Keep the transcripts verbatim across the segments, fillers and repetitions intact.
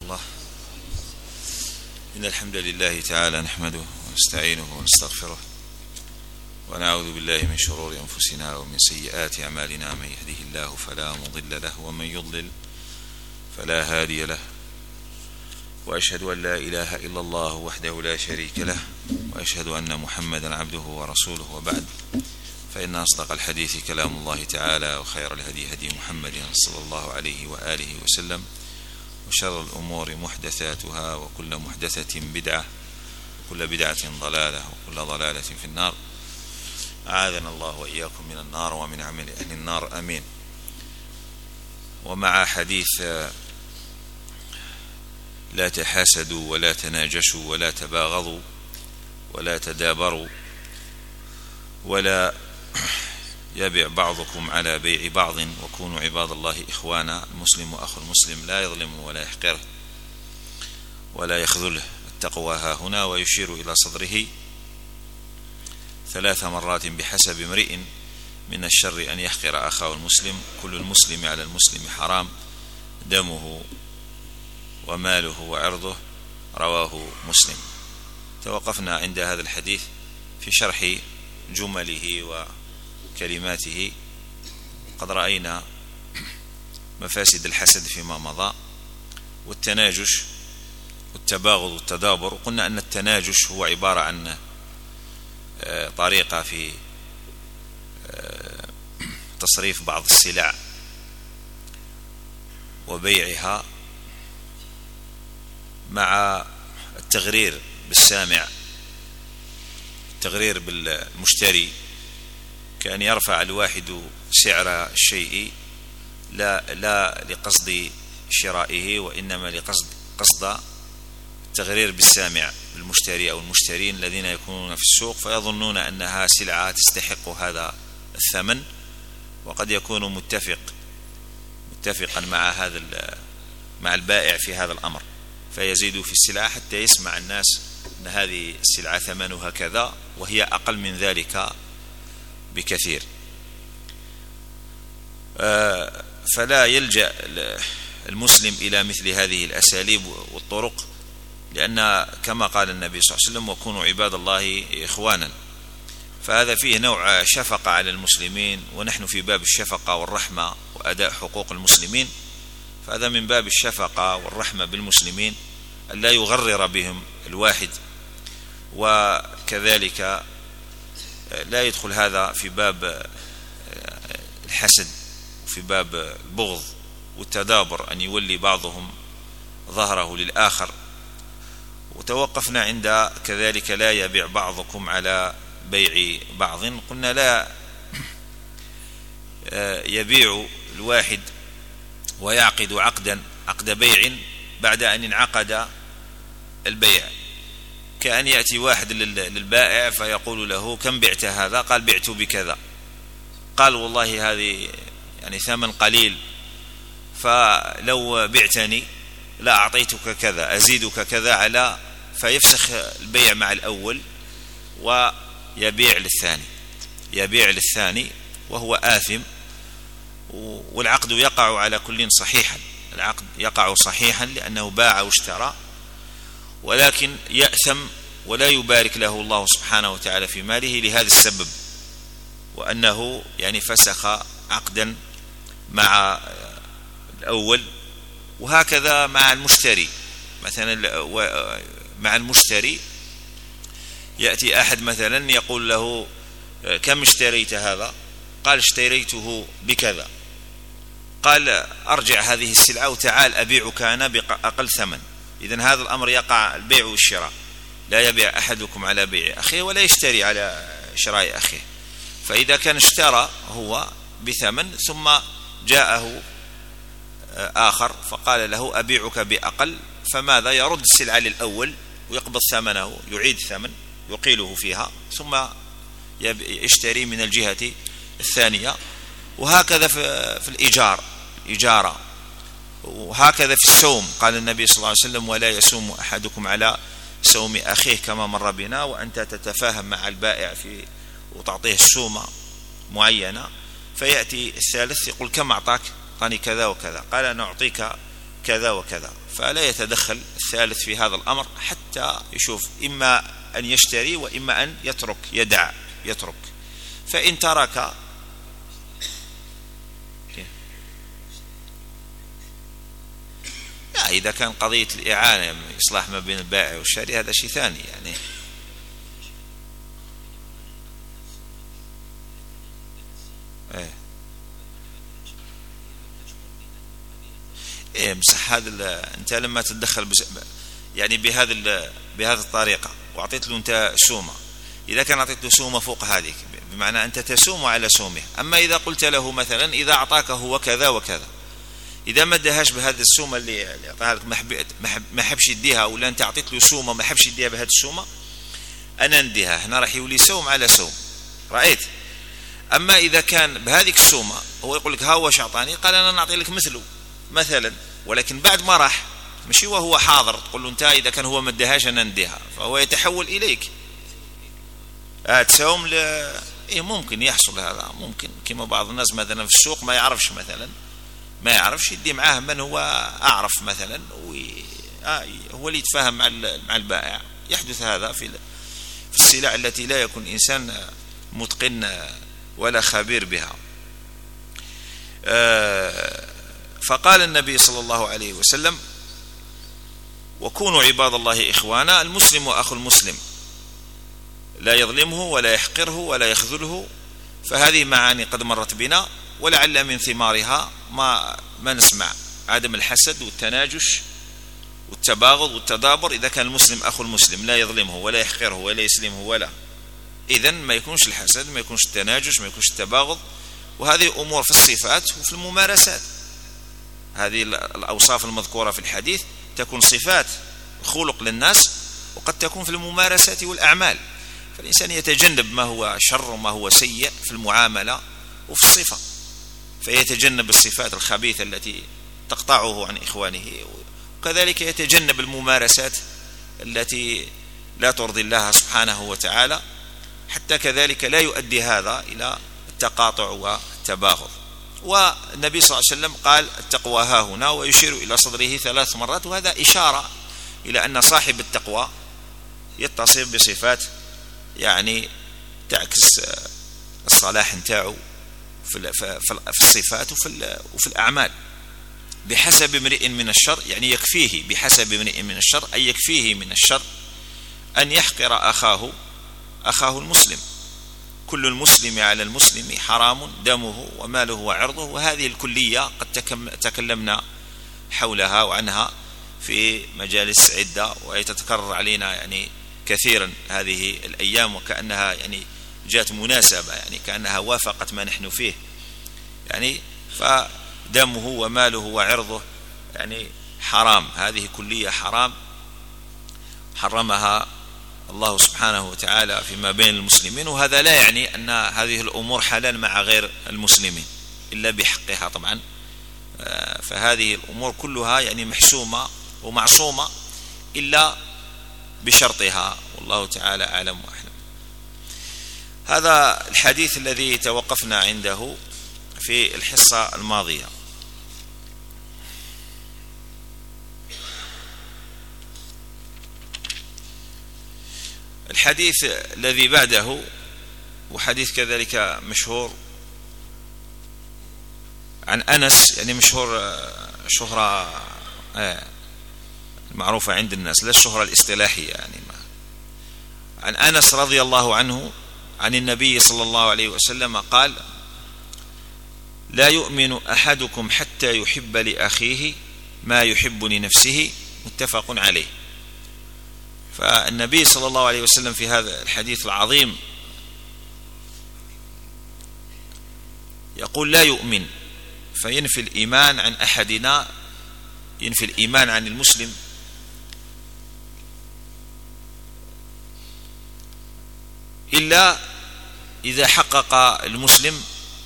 الله. إن الحمد لله تعالى نحمده ونستعينه ونستغفره ونعوذ بالله من شرور أنفسنا ومن سيئات أعمالنا. من يهده الله فلا مضل له ومن يضلل فلا هادي له، وأشهد أن لا إله إلا الله وحده لا شريك له، وأشهد أن محمدا عبده ورسوله. وبعد، فإن أصدق الحديث كلام الله تعالى، وخير الهدي هدي محمد صلى الله عليه وآله وسلم، وشر الأمور محدثاتها، وكل محدثة بدعة، وكل بدعة ضلالة، وكل ضلالة في النار. أعاذنا الله وإياكم من النار ومن عمل أهل النار، آمين. ومع حديث لا تحاسدوا ولا تناجشوا ولا تباغضوا ولا تدابروا ولا يبيع بعضكم على بيع بعض، وكونوا عباد الله إخوانا. المسلم أخو المسلم لا يظلم ولا يحقره ولا يخذله. التقوى ها هنا، ويشير إلى صدره ثلاث مرات: بحسب امرئ من الشر أن يحقر أخاه المسلم، كل المسلم على المسلم حرام، دمه وماله وعرضه. رواه مسلم. توقفنا عند هذا الحديث في شرح جمله وكلماته. قد رأينا مفاسد الحسد فيما مضى، والتناجش والتباغض والتدابر. قلنا أن التناجش هو عبارة عن طريقة في تصريف بعض السلع وبيعها مع التغرير بالسامع، التغرير بالمشتري، كأن يرفع الواحد سعر الشيء لا لا لقصد شرائه، وإنما لقصد قصد التغرير بالسامع بالمشتري أو المشترين الذين يكونون في السوق، فيظنون أنها سلعة تستحق هذا الثمن، وقد يكون متفق متفقا مع هذا مع البائع في هذا الأمر، فيزيد في السلعة حتى يسمع الناس أن هذه السلعة ثمنها كذا، وهي أقل من ذلك بكثير. فلا يلجأ المسلم إلى مثل هذه الأساليب والطرق، لأن كما قال النبي صلى الله عليه وسلم: وكونوا عباد الله إخوانا. فهذا فيه نوع شفقة على المسلمين، ونحن في باب الشفقة والرحمة وأداء حقوق المسلمين، فهذا من باب الشفقة والرحمة بالمسلمين، أن لا يغرر بهم الواحد، وكذلك لا يدخل هذا في باب الحسد وفي باب البغض والتدابر، أن يولي بعضهم ظهره للآخر. وتوقفنا عند كذلك لا يبيع بعضكم على بيع بعض. قلنا لا يبيع الواحد ويعقد عقدا عقد بيع بعد أن انعقد البيع، كأن يأتي واحد للبائع فيقول له: كم بعت هذا؟ قال: بعت بكذا. قال: والله هذه يعني ثمن قليل، فلو بعتني لا أعطيتك كذا، أزيدك كذا على، فيفسخ البيع مع الأول ويبيع للثاني يبيع للثاني وهو آثم. والعقد يقع على كل صحيحا، العقد يقع صحيحا لأنه باع واشترى، ولكن يأثم ولا يبارك له الله سبحانه وتعالى في ماله لهذا السبب، وأنه يعني فسخ عقدا مع الأول. وهكذا مع المشتري، مثلا مع المشتري يأتي أحد مثلا يقول له: كم اشتريت هذا؟ قال: اشتريته بكذا. قال: أرجع هذه السلعة وتعال أبيعك أنا بأقل ثمن. إذن هذا الأمر يقع البيع والشراء، لا يبيع أحدكم على بيع أخيه ولا يشتري على شراء أخيه. فإذا كان اشترى هو بثمن ثم جاءه آخر فقال له: أبيعك بأقل، فماذا؟ يرد السلعة للأول ويقبض ثمنه، يعيد ثمن يقيله فيها، ثم يشتري من الجهة الثانية. وهكذا في الإيجار الإجارة، وهكذا في السوم. قال النبي صلى الله عليه وسلم: ولا يسوم أحدكم على سوم أخيه، كما مر بنا. وأنت تتفاهم مع البائع في وتعطيه السومة معينة، فيأتي الثالث يقول: كم أعطاك؟ أعطاني كذا وكذا. قال: أنا أعطيك كذا وكذا، فلا يتدخل الثالث في هذا الأمر حتى يشوف إما أن يشتري وإما أن يترك، يدع يترك. فإن ترك لا، إذا كان قضية الإعانة إصلاح ما بين البائع والشاري هذا شيء ثاني يعني. ايه ايه مسح هذا، انت لما تتدخل بس يعني بهذا بهذه الطريقة واعطيت له انت سومة، اذا كان اعطيت له سومة فوق هذيك بمعنى انت تسوم على سومه. اما اذا قلت له مثلا اذا اعطاك هو كذا وكذا، اذا ما ادهاش بهذه السومة اللي اعطاها لك ما حبش يديها، ولا انت اعطيت له سومة ما حبش يديها بهذه السومة، انا نديها هنا راح يولي سوم على سوم، رأيت. اما اذا كان بهذيك السومة هو يقول لك ها واش اعطاني، قال انا نعطي لك مثله مثلا، ولكن بعد ما راح ماشي وهو حاضر تقول له انت اذا كان هو ما ادهاش انا نديها، فهو يتحول اليك آه تساوم ل... إيه ممكن يحصل هذا، ممكن كما بعض الناس مثلا في السوق ما يعرفش مثلا ما يعرفش يدي معاه من هو أعرف مثلا وي... آه هو اللي يتفاهم مع مع البائع. يحدث هذا في في السلع التي لا يكون إنسان متقن ولا خبير بها. آه فقال النبي صلى الله عليه وسلم وكونوا عباد الله إخوانا، المسلم أخو المسلم لا يظلمه ولا يحقره ولا يخذله. فهذه معاني قد مرت بنا، ولعل من ثمارها ما ما نسمع عدم الحسد والتناجش والتباغض والتدابر. إذا كان المسلم أخو المسلم لا يظلمه ولا يحقره ولا يسلمه ولا، إذن ما يكونش الحسد، ما يكونش التناجش، ما يكونش التباغض. وهذه أمور في الصفات وفي الممارسات. هذه الأوصاف المذكورة في الحديث تكون صفات خلق للناس، وقد تكون في الممارسات والأعمال. فالإنسان يتجنب ما هو شر وما هو سيء في المعاملة وفي الصفة، فيتجنب الصفات الخبيثة التي تقطعه عن إخوانه، وكذلك يتجنب الممارسات التي لا ترضي الله سبحانه وتعالى، حتى كذلك لا يؤدي هذا إلى التقاطع والتباغض. والنبي صلى الله عليه وسلم قال التقوى ها هنا، ويشير إلى صدره ثلاث مرات، وهذا إشارة إلى أن صاحب التقوى يتصف بصفات يعني تعكس الصلاح نتاعو في الصفات وفي الأعمال. بحسب امرئ من الشر، يعني يكفيه بحسب امرئ من الشر، أي يكفيه من الشر أن يحقر أخاه أخاه المسلم. كل المسلم على المسلم حرام دمه وماله وعرضه. وهذه الكلية قد تكلمنا حولها وعنها في مجالس عدة، وهي تتكرر علينا يعني كثيرا هذه الأيام، وكأنها يعني جاءت مناسبة، يعني كأنها وافقت ما نحن فيه. يعني فدمه وماله وعرضه يعني حرام، هذه كلية حرام حرمها الله سبحانه وتعالى فيما بين المسلمين. وهذا لا يعني أن هذه الأمور حلال مع غير المسلمين إلا بحقها طبعا. فهذه الأمور كلها يعني محسومة ومعصومة إلا بشرطها، والله تعالى أعلم وأحلم. هذا الحديث الذي توقفنا عنده في الحصة الماضية. الحديث الذي بعده وحديث كذلك مشهور عن أنس، يعني مشهور شهرة معروفة عند الناس، لا الشهرة الاصطلاحية يعني. عن أنس رضي الله عنه عن النبي صلى الله عليه وسلم قال لا يؤمن أحدكم حتى يحب لأخيه ما يحب لنفسه، متفق عليه. فالنبي صلى الله عليه وسلم في هذا الحديث العظيم يقول لا يؤمن، فينفي الإيمان عن أحدنا، ينفي الإيمان عن المسلم إلا إذا حقق المسلم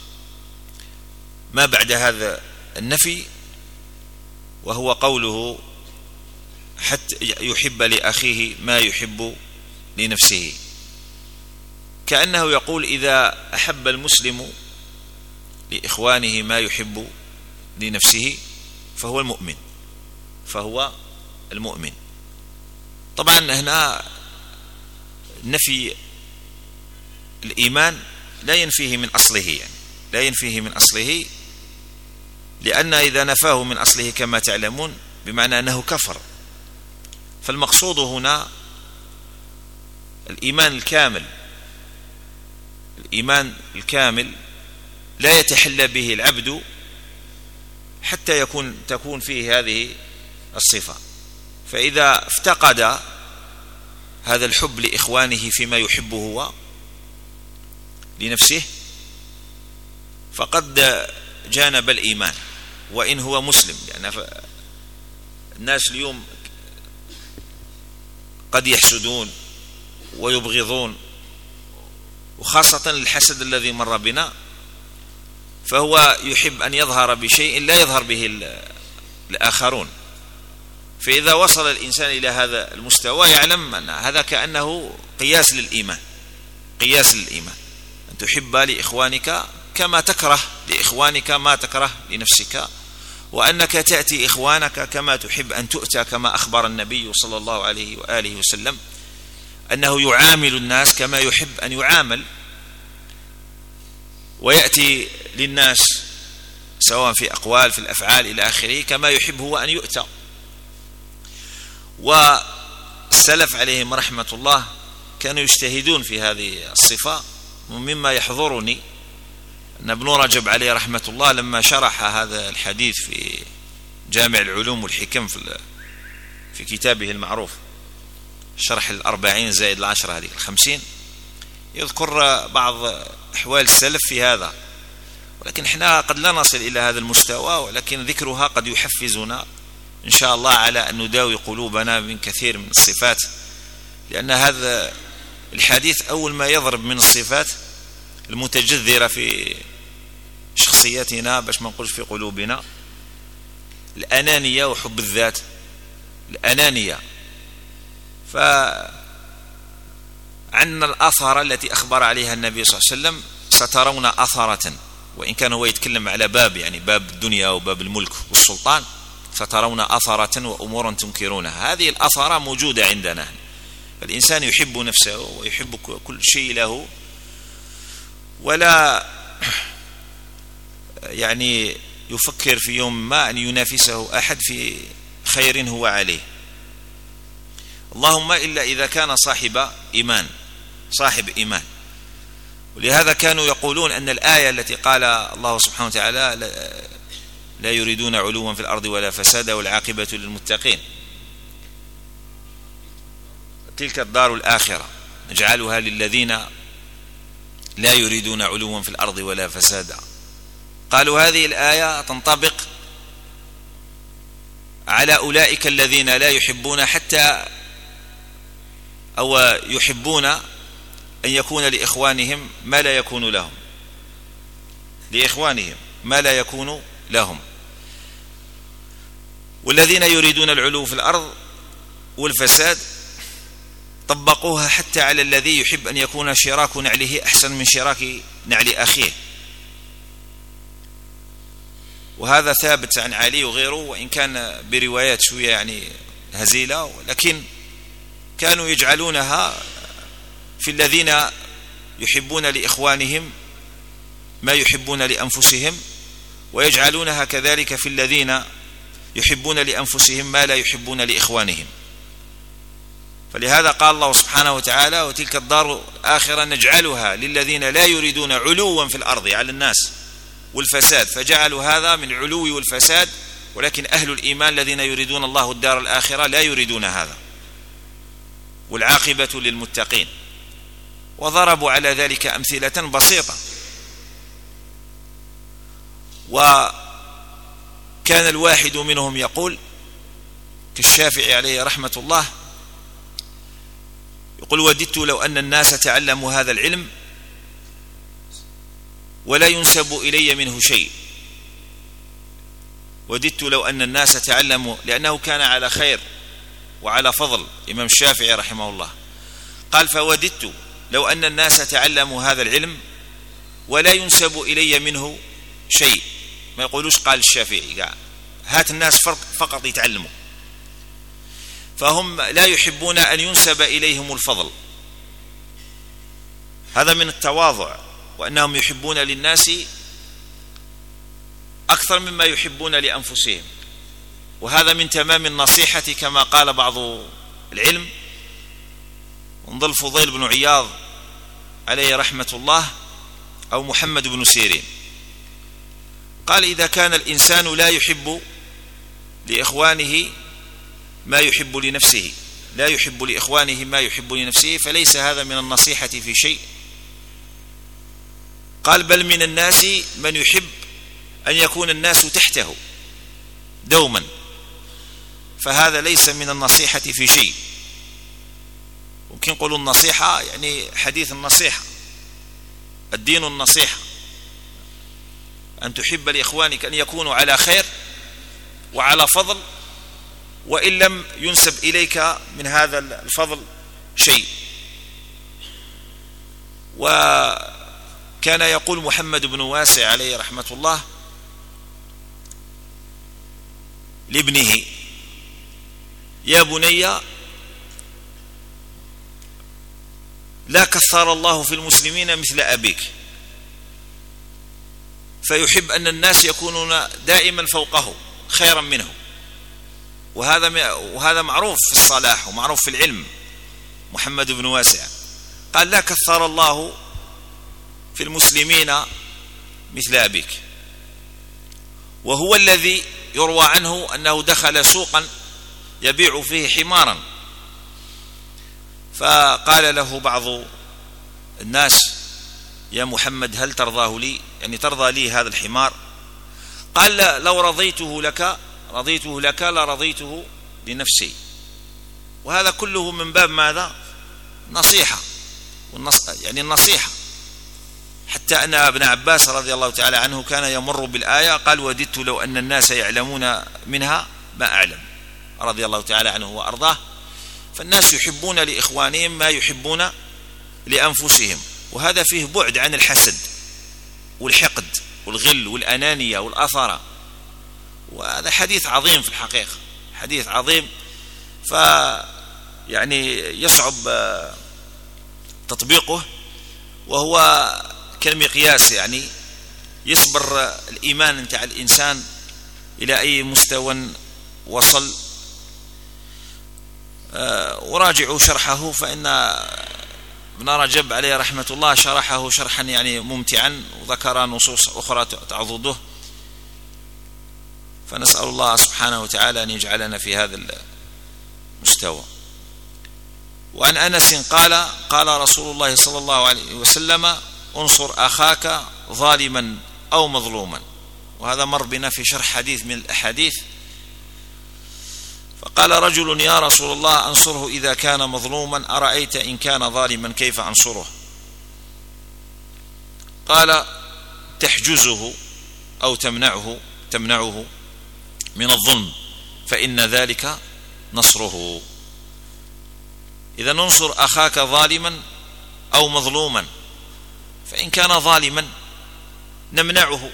ما بعد هذا النفي، وهو قوله حتى يحب لأخيه ما يحب لنفسه. كأنه يقول إذا أحب المسلم لإخوانه ما يحب لنفسه فهو المؤمن، فهو المؤمن. طبعا هنا نفي الإيمان لا ينفيه من أصله، يعني لا ينفيه من أصله، لأن إذا نفاه من أصله كما تعلمون بمعنى أنه كفر. فالمقصود هنا الإيمان الكامل. الإيمان الكامل لا يتحلى به العبد حتى يكون تكون فيه هذه الصفة. فإذا افتقد هذا الحب لإخوانه فيما يحبه هو لنفسه فقد جانب الإيمان وإن هو مسلم. يعني الناس اليوم قد يحسدون ويبغضون، وخاصة الحسد الذي مر بنا، فهو يحب أن يظهر بشيء لا يظهر به الآخرون. فإذا وصل الإنسان إلى هذا المستوى يعلم أن هذا كأنه قياس للإيمان، قياس للإيمان، أن تحب لإخوانك كما تكره لإخوانك ما تكره لنفسك، وأنك تأتي إخوانك كما تحب أن تؤتى، كما أخبر النبي صلى الله عليه وآله وسلم أنه يعامل الناس كما يحب أن يعامل، ويأتي للناس سواء في أقوال في الأفعال إلى آخره كما يحب هو أن يؤتى. والسلف عليهم رحمة الله كانوا يجتهدون في هذه الصفة. ومما يحضرني أن ابن رجب عليه رحمة الله لما شرح هذا الحديث في جامع العلوم والحكم في في كتابه المعروف شرح الأربعين زائد العشرة هذه الخمسين، يذكر بعض أحوال السلف في هذا، ولكن احنا قد لا نصل إلى هذا المستوى، ولكن ذكرها قد يحفزنا إن شاء الله على أن نداوي قلوبنا من كثير من الصفات، لأن هذا الحديث أول ما يضرب من الصفات المتجذرة في شخصيتنا باش ما نقولش في قلوبنا الأنانية وحب الذات. الأنانية فعندنا الأثر التي أخبر عليها النبي صلى الله عليه وسلم سترون أثرة، وإن كان هو يتكلم على باب يعني باب الدنيا وباب الملك والسلطان، سترون أثرة وأمورا تنكرونها. هذه الأثرة موجودة عندنا. فالإنسان يحب نفسه ويحب كل شيء له، ولا يعني يفكر في يوم ما أن ينافسه أحد في خير هو عليه، اللهم إلا إذا كان صاحب إيمان صاحب إيمان. ولهذا كانوا يقولون أن الآية التي قال الله سبحانه وتعالى لا يريدون علوا في الأرض ولا فسادا والعاقبة للمتقين، تلك الدار الآخرة نجعلها للذين لا يريدون علوا في الأرض ولا فسادا. قالوا هذه الآية تنطبق على أولئك الذين لا يحبون حتى أو يحبون أن يكون لإخوانهم ما لا يكون لهم، لإخوانهم ما لا يكون لهم. والذين يريدون العلو في الأرض والفساد طبقوها حتى على الذي يحب أن يكون شراك نعله أحسن من شراك نعل أخيه. وهذا ثابت عن علي وغيره، وإن كان بروايات شوية يعني هزيلة، ولكن كانوا يجعلونها في الذين يحبون لإخوانهم ما يحبون لأنفسهم، ويجعلونها كذلك في الذين يحبون لأنفسهم ما لا يحبون لإخوانهم. فلهذا قال الله سبحانه وتعالى وتلك الدار الآخرة نجعلها للذين لا يريدون علوا في الأرض على الناس والفساد، فجعلوا هذا من العلو والفساد. ولكن أهل الإيمان الذين يريدون الله الدار الآخرة لا يريدون هذا، والعاقبة للمتقين. وضربوا على ذلك أمثلة بسيطة. وكان الواحد منهم يقول كالشافعي عليه رحمة الله، يقول وددت لو أن الناس تعلموا هذا العلم ولا ينسب إلي منه شيء. وددت لو أن الناس تعلموا، لأنه كان على خير وعلى فضل إمام الشافعي رحمه الله. قال فوددت لو أن الناس تعلموا هذا العلم ولا ينسب إلي منه شيء. ما يقولوش قال الشافعي قال هات الناس فقط يتعلموا، فهم لا يحبون أن ينسب إليهم الفضل، هذا من التواضع، وأنهم يحبون للناس أكثر مما يحبون لأنفسهم. وهذا من تمام النصيحة كما قال بعض العلم، انظر الفضيل بن عياض عليه رحمة الله أو محمد بن سيرين قال: إذا كان الإنسان لا يحب لإخوانه ما يحب لنفسه لا يحب لإخوانه ما يحب لنفسه فليس هذا من النصيحة في شيء. قال: بل من الناس من يحب أن يكون الناس تحته دوما، فهذا ليس من النصيحة في شيء. ممكن نقول النصيحة يعني حديث النصيحة، الدين النصيحة، أن تحب لإخوانك أن يكونوا على خير وعلى فضل، وإن لم ينسب إليك من هذا الفضل شيء. وكان يقول محمد بن واسع عليه رحمة الله لابنه: يا بني، لا كثر الله في المسلمين مثل أبيك، فيحب أن الناس يكونون دائما فوقه خيرا منه، وهذا وهذا معروف في الصلاح ومعروف في العلم. محمد بن واسع قال: لا كثر الله في المسلمين مثل أبيك. وهو الذي يروى عنه أنه دخل سوقا يبيع فيه حمارا، فقال له بعض الناس: يا محمد، هل ترضاه لي؟ يعني ترضى لي هذا الحمار؟ قال: لا، لو رضيته لك رضيته لك لرضيته لنفسي. وهذا كله من باب ماذا؟ نصيحة، يعني النصيحة. حتى أن ابن عباس رضي الله تعالى عنه كان يمر بالآية قال: وددت لو أن الناس يعلمون منها ما أعلم، رضي الله تعالى عنه وأرضاه. فالناس يحبون لإخوانهم ما يحبون لأنفسهم، وهذا فيه بعد عن الحسد والحقد والغل والأنانية والأثرة. وهذا حديث عظيم في الحقيقة، حديث عظيم، فيعني يصعب تطبيقه، وهو كالمقياس، يعني يصبر الإيمان نتاع الإنسان إلى أي مستوى وصل. وراجعوا شرحه، فإن ابن رجب عليه رحمة الله شرحه شرحا يعني ممتعا، وذكر نصوص أخرى تعضده. فنسأل الله سبحانه وتعالى أن يجعلنا في هذا المستوى. وعن أنس قال: قال رسول الله صلى الله عليه وسلم: انصر أخاك ظالما أو مظلوما. وهذا مر بنا في شرح حديث من الأحاديث. فقال رجل: يا رسول الله، أنصره إذا كان مظلوما، أرأيت إن كان ظالما كيف أنصره؟ قال: تحجزه أو تمنعه تمنعه من الظلم، فإن ذلك نصره. إذا ننصر أخاك ظالما أو مظلوما، فإن كان ظالما نمنعه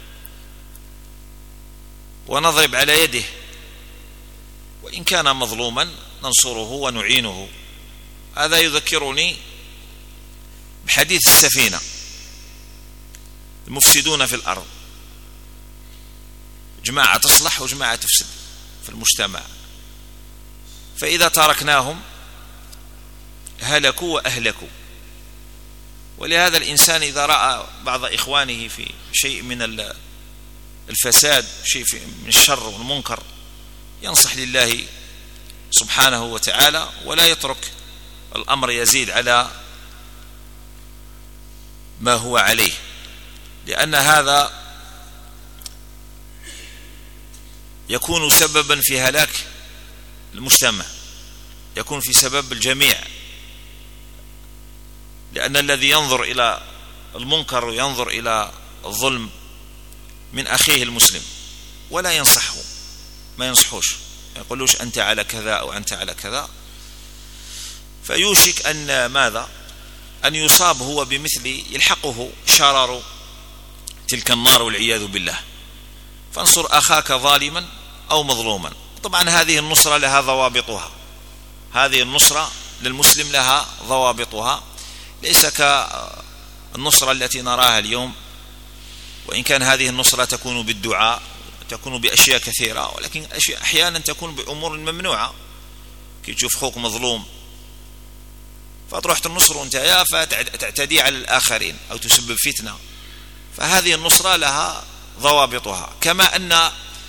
ونضرب على يده، وإن كان مظلوما ننصره ونعينه. هذا يذكرني بحديث السفينة، المفسدون في الأرض، جماعة تصلح وجماعة تفسد في المجتمع، فإذا تركناهم هلكوا وأهلكوا. ولهذا الإنسان إذا رأى بعض إخوانه في شيء من الفساد، شيء من الشر والمنكر، ينصح لله سبحانه وتعالى، ولا يترك الأمر يزيد على ما هو عليه، لأن هذا يكون سببا في هلاك المجتمع، يكون في سبب الجميع. لأن الذي ينظر إلى المنكر وينظر إلى الظلم من أخيه المسلم ولا ينصحه، ما ينصحوش، ما يقولوش أنت على كذا أو أنت على كذا، فيوشك أن ماذا؟ أن يصاب هو بمثل يلحقه شرر تلك النار والعياذ بالله. فانصر أخاك ظالما أو مظلوما. طبعا هذه النصرة لها ضوابطها، هذه النصرة للمسلم لها ضوابطها، ليس كالنصرة التي نراها اليوم، وإن كان هذه النصرة تكون بالدعاء، تكون بأشياء كثيرة، ولكن أحيانا تكون بأمور ممنوعة، كي تشوف خوك مظلوم فتروح تنصره أنت يا فتعتدي على الآخرين أو تسبب فتنة، فهذه النصرة لها ضوابطها. كما أن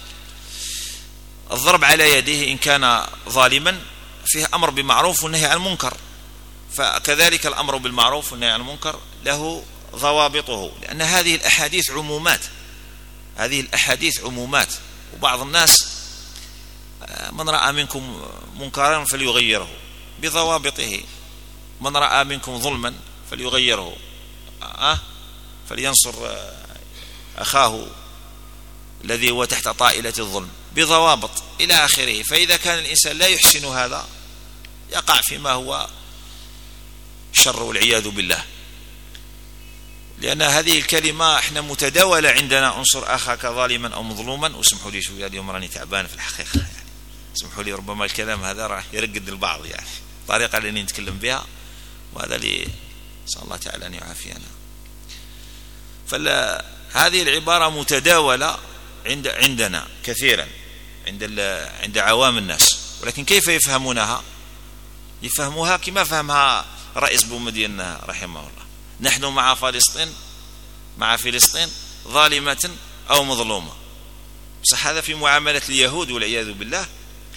الضرب على يده إن كان ظالما فيه أمر بمعروف والنهي عن المنكر، فكذلك الأمر بالمعروف والنهي عن المنكر له ضوابطه، لأن هذه الأحاديث عمومات، هذه الأحاديث عمومات. وبعض الناس من رأى منكم منكرا فليغيره بضوابطه، من رأى منكم ظلما فليغيره، أه؟ فلينصر أخاه الذي هو تحت طائلة الظلم بضوابط إلى آخره. فإذا كان الإنسان لا يحسن هذا يقع فيما هو شر والعياذ بالله، لأن هذه الكلمة احنا متداولة عندنا: انصر أخاك ظالما أو مظلوما. واسمحوا لي شوية اليوم راني تعبان في الحقيقة، يعني اسمحوا لي، ربما الكلام هذا راح يرقد البعض، يعني الطريقة اللي نتكلم بها، وهذا اللي نسأل الله تعالى أن يعافينا. فهذه العبارة متداولة عند عندنا كثيرا عند عند عوام الناس، ولكن كيف يفهمونها؟ يفهموها كما فهمها رئيس بومدين رحمه الله: نحن مع فلسطين مع فلسطين ظالمة أو مظلومة. صح، هذا في معاملة اليهود والعياذ بالله.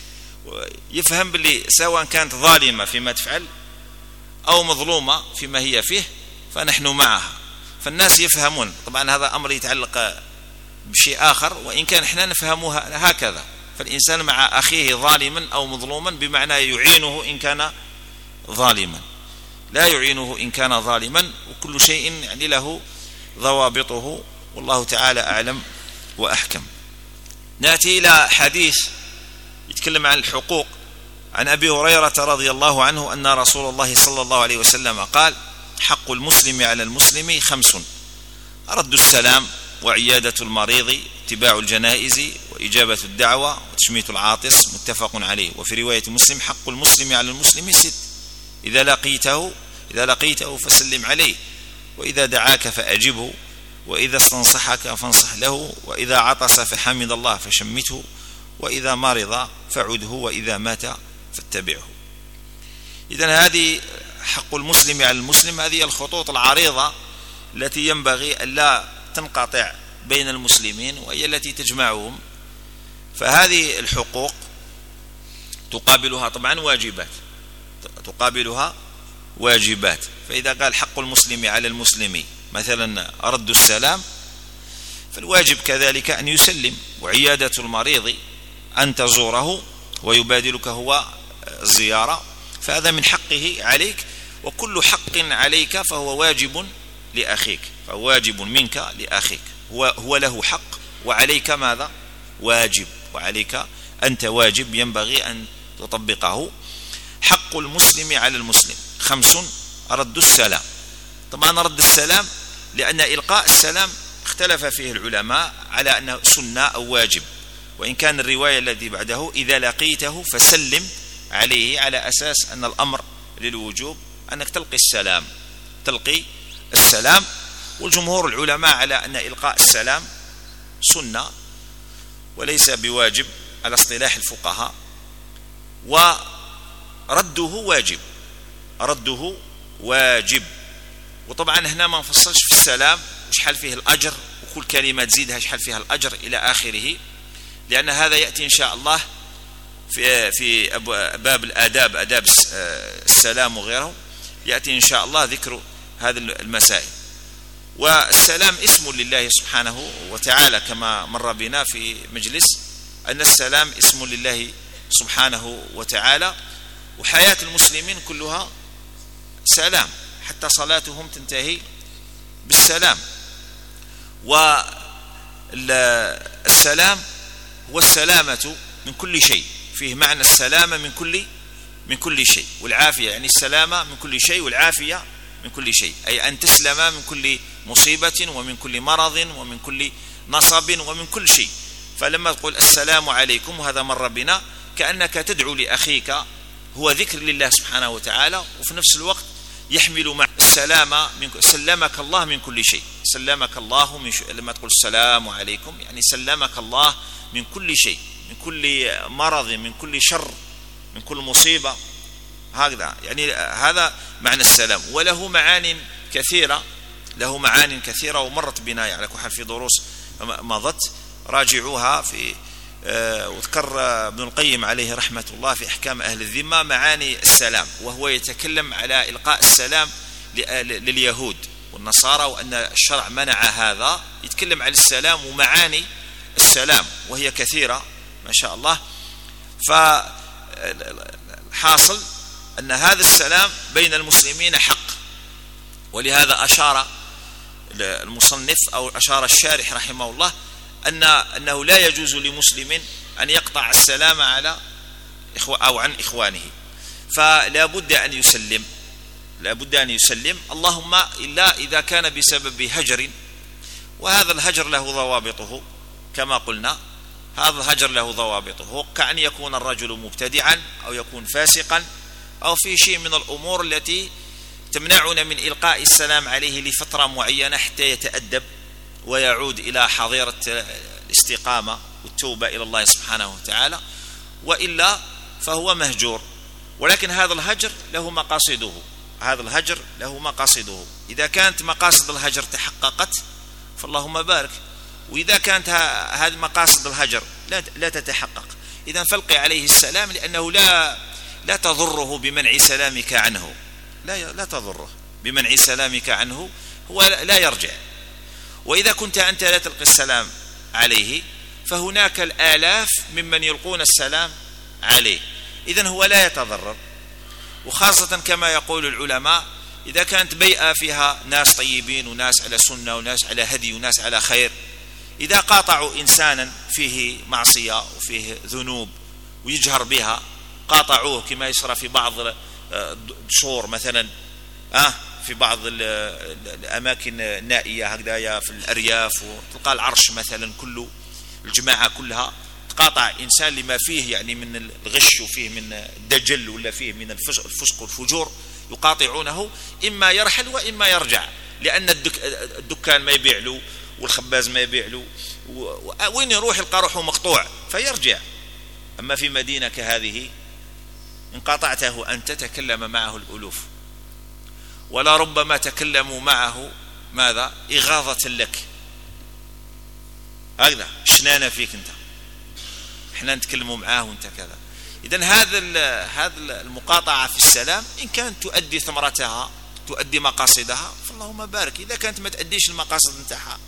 يفهم باللي سواء كانت ظالمة فيما تفعل أو مظلومة فيما هي فيه فنحن معها. فالناس يفهمون، طبعا هذا أمر يتعلق بشيء آخر، وإن كان احنا نفهمها هكذا. فالإنسان مع أخيه ظالما أو مظلوما بمعنى يعينه إن كان ظالما، لا يعينه إن كان ظالما، وكل شيء يعني له ضوابطه، والله تعالى أعلم وأحكم. نأتي إلى حديث يتكلم عن الحقوق. عن أبي هريرة رضي الله عنه أن رسول الله صلى الله عليه وسلم قال: حق المسلم على المسلم خمس: رد السلام، وعيادة المريض، اتباع الجنائز، وإجابة الدعوة، وتشميت العاطس. متفق عليه. وفي رواية مسلم: حق المسلم على المسلم ست: إذا لقيته إذا لقيته فسلم عليه، وإذا دعاك فأجبه، وإذا استنصحك فانصح له، وإذا عطس فحمد الله فشمته، وإذا مرض فعده، وإذا مات فاتبعه. إذن هذه حق المسلم على المسلم، هذه الخطوط العريضة التي ينبغي أن لا تنقطع بين المسلمين، وهي التي تجمعهم. فهذه الحقوق تقابلها طبعا واجبات، تقابلها واجبات. فإذا قال حق المسلم على المسلم مثلا رد السلام، فالواجب كذلك أن يسلم. وعيادة المريض أن تزوره ويبادلك هو الزيارة، فهذا من حقه عليك، وكل حق عليك فهو واجب لأخيك، فهو واجب منك لأخيك، هو, هو له حق وعليك ماذا؟ واجب، وعليك أنت واجب ينبغي أن تطبقه. حق المسلم على المسلم خمس: رد السلام. طبعا رد السلام لأن إلقاء السلام اختلف فيه العلماء على أنه سنة أو واجب، وإن كان الرواية التي بعده: إذا لقيته فسلم عليه، على أساس أن الأمر للوجوب، أنك تلقي السلام تلقي السلام. والجمهور العلماء على أن إلقاء السلام سنة وليس بواجب على اصطلاح الفقهاء، ورده واجب رده واجب. وطبعا هنا ما نفصلش في السلام وشحال فيه الأجر، وكل كلمة تزيدها شحال فيها الأجر إلى آخره، لأن هذا يأتي إن شاء الله في في باب الآداب، آداب السلام وغيره، يأتي إن شاء الله ذكر هذه المسائل. والسلام اسم لله سبحانه وتعالى، كما مر بنا في مجلس أن السلام اسم لله سبحانه وتعالى، وحياة المسلمين كلها سلام، حتى صلاتهم تنتهي بالسلام. والسلام هو السلامة من كل شيء، فيه معنى السلامة من كل من كل شيء، والعافية يعني السلامة من كل شيء، والعافية من كل شيء، أي أن تسلم من كل مصيبة ومن كل مرض ومن كل نصب ومن كل شيء. فلما تقول السلام عليكم، وهذا مر بنا، كأنك تدعو لأخيك هو ذكر لله سبحانه وتعالى، وفي نفس الوقت يحمل مع السلامة من سلمك الله من كل شيء. سلمك الله من ش... لما تقول السلام عليكم يعني سلمك الله من كل شيء، من كل مرض، من كل شر، من كل مصيبة. هكذا يعني هذا معنى السلام، وله معان كثيرة، له معان كثيرة ومرت بنا على كل حال في دروس مضت، راجعوها في أه وذكر ابن القيم عليه رحمة الله في أحكام أهل الذمة معاني السلام، وهو يتكلم على إلقاء السلام لليهود والنصارى، وأن الشرع منع هذا. يتكلم عن السلام ومعاني السلام وهي كثيرة ما شاء الله. فالحاصل أن هذا السلام بين المسلمين حق، ولهذا أشار المصنف أو أشار الشارح رحمه الله أن أنه لا يجوز لمسلم أن يقطع السلام على إخوة أو عن إخوانه، فلا بد أن يسلم، لا بد أن يسلم، اللهم إلا إذا كان بسبب هجر، وهذا الهجر له ضوابطه كما قلنا. هذا الهجر له ضوابطه، كأن يكون الرجل مبتدعا أو يكون فاسقا أو في شيء من الأمور التي تمنعنا من إلقاء السلام عليه لفترة معينة حتى يتأدب ويعود إلى حظيرة الاستقامة والتوبة إلى الله سبحانه وتعالى، وإلا فهو مهجور. ولكن هذا الهجر له مقاصده، هذا الهجر له مقاصده، إذا كانت مقاصد الهجر تحققت فاللهم بارك، وإذا كانت هذه مقاصد الهجر لا لا تتحقق إذن فالقي عليه السلام، لأنه لا لا تضره بمنع سلامك عنه، لا لا تضره بمنع سلامك عنه، هو لا يرجع. وإذا كنت أنت لا تلقي السلام عليه فهناك الآلاف ممن يلقون السلام عليه، إذن هو لا يتضرر. وخاصة كما يقول العلماء إذا كانت بيئة فيها ناس طيبين وناس على سنة وناس على هدي وناس على خير، إذا قاطعوا إنسانا فيه معصية وفيه ذنوب ويجهر بها قاطعوه، كما يصرى في بعض الدشور مثلا، آه في بعض الأماكن النائية هكذا في الأرياف، وتلقى العرش مثلا كله الجماعة كلها تقاطع إنسان لما فيه يعني من الغش وفيه من الدجل ولا فيه من الفسق والفجور، يقاطعونه، إما يرحل وإما يرجع، لأن الدك الدكان ما يبيع له والخباز ما يبيع له، وين يروح يلقى روحه مقطوع فيرجع. أما في مدينة كهذه إن قاطعته أنت تكلم معه الألوف، ولا ربما تكلموا معه ماذا إغاظة لك، هكذا شنانا فيك أنت، إحنا نتكلموا معاه وأنت كذا. إذن هذا هذا المقاطعة في السلام إن كانت تؤدي ثمرتها تؤدي مقاصدها فاللهم بارك، إذا كانت ما تؤديش المقاصد نتاعها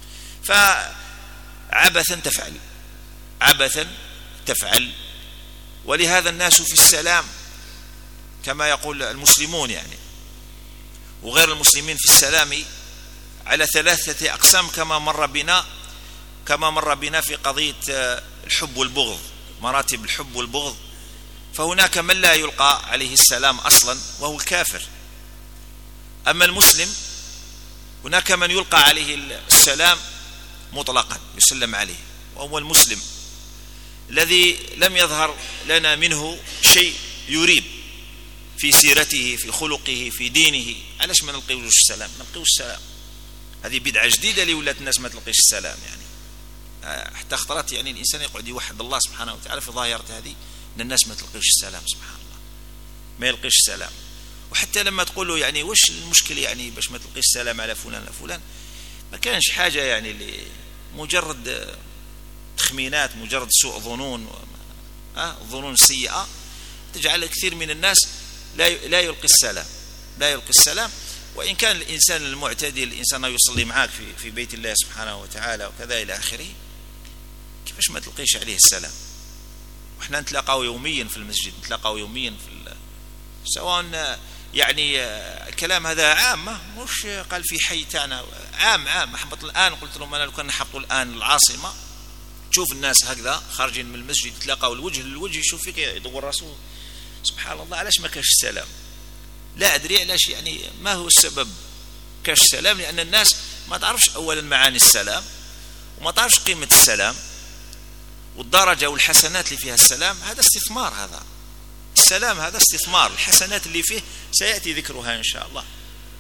فعبثا تفعل، عبثا تفعل. ولهذا الناس في السلام كما يقول المسلمون يعني وغير المسلمين في السلام على ثلاثة أقسام، كما مر بنا كما مر بنا في قضية الحب والبغض، مراتب الحب والبغض. فهناك من لا يلقى عليه السلام أصلا وهو الكافر، أما المسلم هناك من يلقى عليه السلام مطلقا يسلم عليه، وهو المسلم الذي لم يظهر لنا منه شيء يريب في سيرته في خلقه في دينه. علاش ما نلقيوش السلام؟ نلقيوش السلام، هذه بدعة جديدة اللي ولات الناس ما تلقيش السلام، يعني حتى اخترت يعني الإنسان يقعد يوحد الله سبحانه وتعالى في ظاهرة هذه أن الناس ما تلقيش السلام، سبحان الله ما يلقيش السلام. وحتى لما تقول له يعني وش المشكلة يعني باش ما تلقيش السلام على فلان على فلان، ما كانش حاجة يعني مجرد تخمينات، مجرد سوء ظنون، آه الظنون السيئة تجعل كثير من الناس لا لا يلقي السلام، لا يلقي السلام. وإن كان الإنسان المعتدل الإنسان يصلي معك في في بيت الله سبحانه وتعالى وكذا إلى آخره، كيفاش ما تلقيش عليه السلام؟ وإحنا نتلاقاو يوميا في المسجد، نتلاقاو يوميا في سواء يعني الكلام هذا عام، مش قال في حي تاعنا، عام عام احبط الآن. قلت لهم أنا لو كان نحبطوا الآن العاصمة تشوف الناس هكذا خارجين من المسجد تلاقاو الوجه للوجه، يشوف فيك يدور راسه، سبحان الله علاش ما كاش السلام؟ لا أدري علاش، يعني ما هو السبب كاش السلام؟ لأن الناس ما تعرفش أولا معاني السلام، وما تعرفش قيمة السلام والدرجة والحسنات اللي فيها السلام. هذا استثمار، هذا السلام هذا استثمار، الحسنات اللي فيه سيأتي ذكرها إن شاء الله.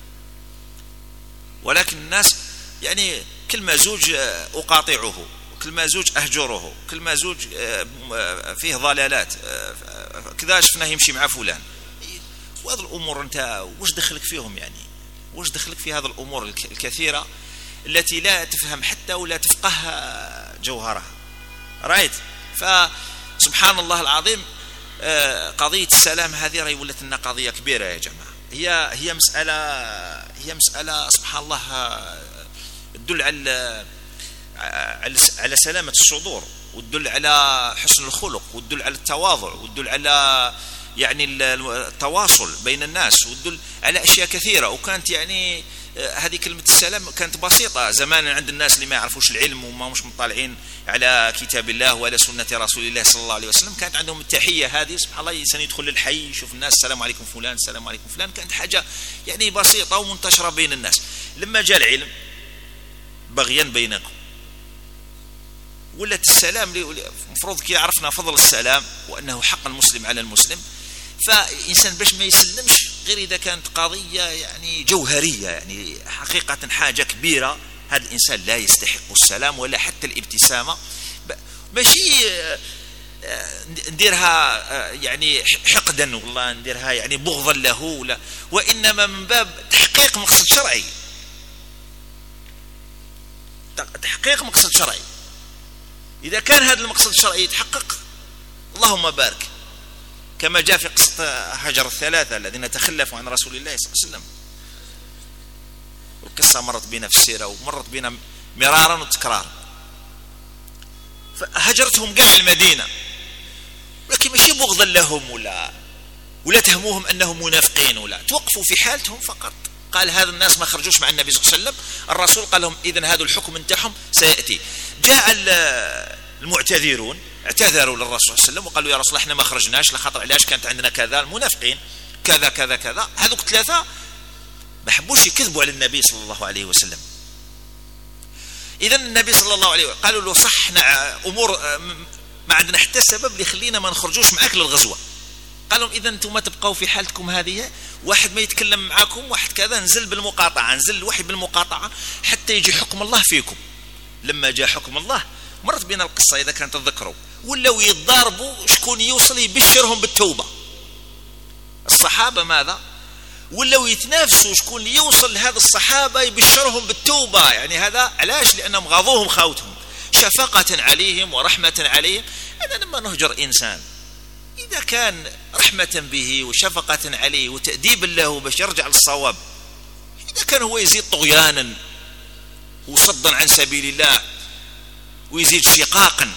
ولكن الناس يعني كل ما زوج أقاطعه، كل ما زوج أهجره، كل ما زوج فيه ضلالات كذا شفناه يمشي مع فلان. وهذه الأمور أنت وش دخلك فيهم يعني؟ وش دخلك في هذه الأمور الكثيرة التي لا تفهم حتى ولا تفقه جوهرها؟ رايت؟ فسبحان الله العظيم، قضية السلام هذه راهي ولت لنا قضية كبيرة يا جماعة. هي هي مسألة هي مسألة سبحان الله تدل على على سلامة الصدور، وتدل على حسن الخلق، وتدل على التواضع، وتدل على يعني التواصل بين الناس، وتدل على أشياء كثيرة. وكانت يعني هذه كلمة السلام كانت بسيطة زمان عند الناس اللي ما يعرفوش العلم وما مش مطالعين على كتاب الله ولا سنة رسول الله صلى الله عليه وسلم. كانت عندهم التحية هذه سبحان الله، إنسان يدخل للحي يشوف الناس السلام عليكم فلان، السلام عليكم فلان، كانت حاجة يعني بسيطة ومنتشرة بين الناس. لما جاء العلم بغيا بينكم ولت السلام المفروض كي عرفنا فضل السلام وأنه حق المسلم على المسلم، فإنسان باش ما يسلمش غير إذا كانت قضية يعني جوهرية، يعني حقيقة حاجة كبيرة، هذا الإنسان لا يستحق السلام ولا حتى الابتسامة. ماشي نديرها يعني حقدا والله نديرها يعني بغضا له، ولا وإنما من باب تحقيق مقصد شرعي، تحقيق مقصد شرعي. إذا كان هذا المقصد الشرعي يتحقق اللهم بارك، كما جاء في قصة هجر الثلاثة الذين تخلفوا عن رسول الله صلى الله عليه وسلم. والقصة مرت بنا في السيرة ومرت بنا مرارا وتكرارا. فهجرتهم قاع المدينة، لكن ماشي بغضا لهم ولا ولا تهموهم أنهم منافقين، ولا توقفوا في حالتهم فقط. قال هذا الناس ما خرجوش مع النبي صلى الله عليه وسلم، الرسول قال لهم إذن هذا الحكم نتاعهم سيأتي. جاء المعتذرون اعتذروا للرسول صلى الله عليه وسلم وقالوا يا رسول الله احنا ما خرجناش لخاطر علاش كانت عندنا كذا، المنافقين كذا كذا كذا. هذوك ثلاثة ما حبوش يكذبوا على النبي صلى الله عليه وسلم. إذن النبي صلى الله عليه وسلم قالوا له صح احنا أمور ما عندنا حتى سبب اللي يخلينا ما نخرجوش معاك للغزوة. قال لهم إذن أنتم ما تبقوا في حالتكم هذه، واحد ما يتكلم معاكم واحد كذا، نزل بالمقاطعة، نزل الوحي بالمقاطعة حتى يجي حكم الله فيكم. لما جاء حكم الله مرت بنا القصة إذا كانت تذكروا، ولو يتضاربوا شكون يوصل يبشرهم بالتوبة. الصحابة ماذا؟ ولو يتنافسوا شكون يوصل لهذا الصحابة يبشرهم بالتوبة. يعني هذا علاش؟ لأنهم غاضوهم خاوتهم شفقة عليهم ورحمة عليهم. أنا لما نهجر إنسان إذا كان رحمة به وشفقة عليه وتأديبا له باش يرجع للصواب، إذا كان هو يزيد طغيانا وصدا عن سبيل الله ويزيد شقاقا،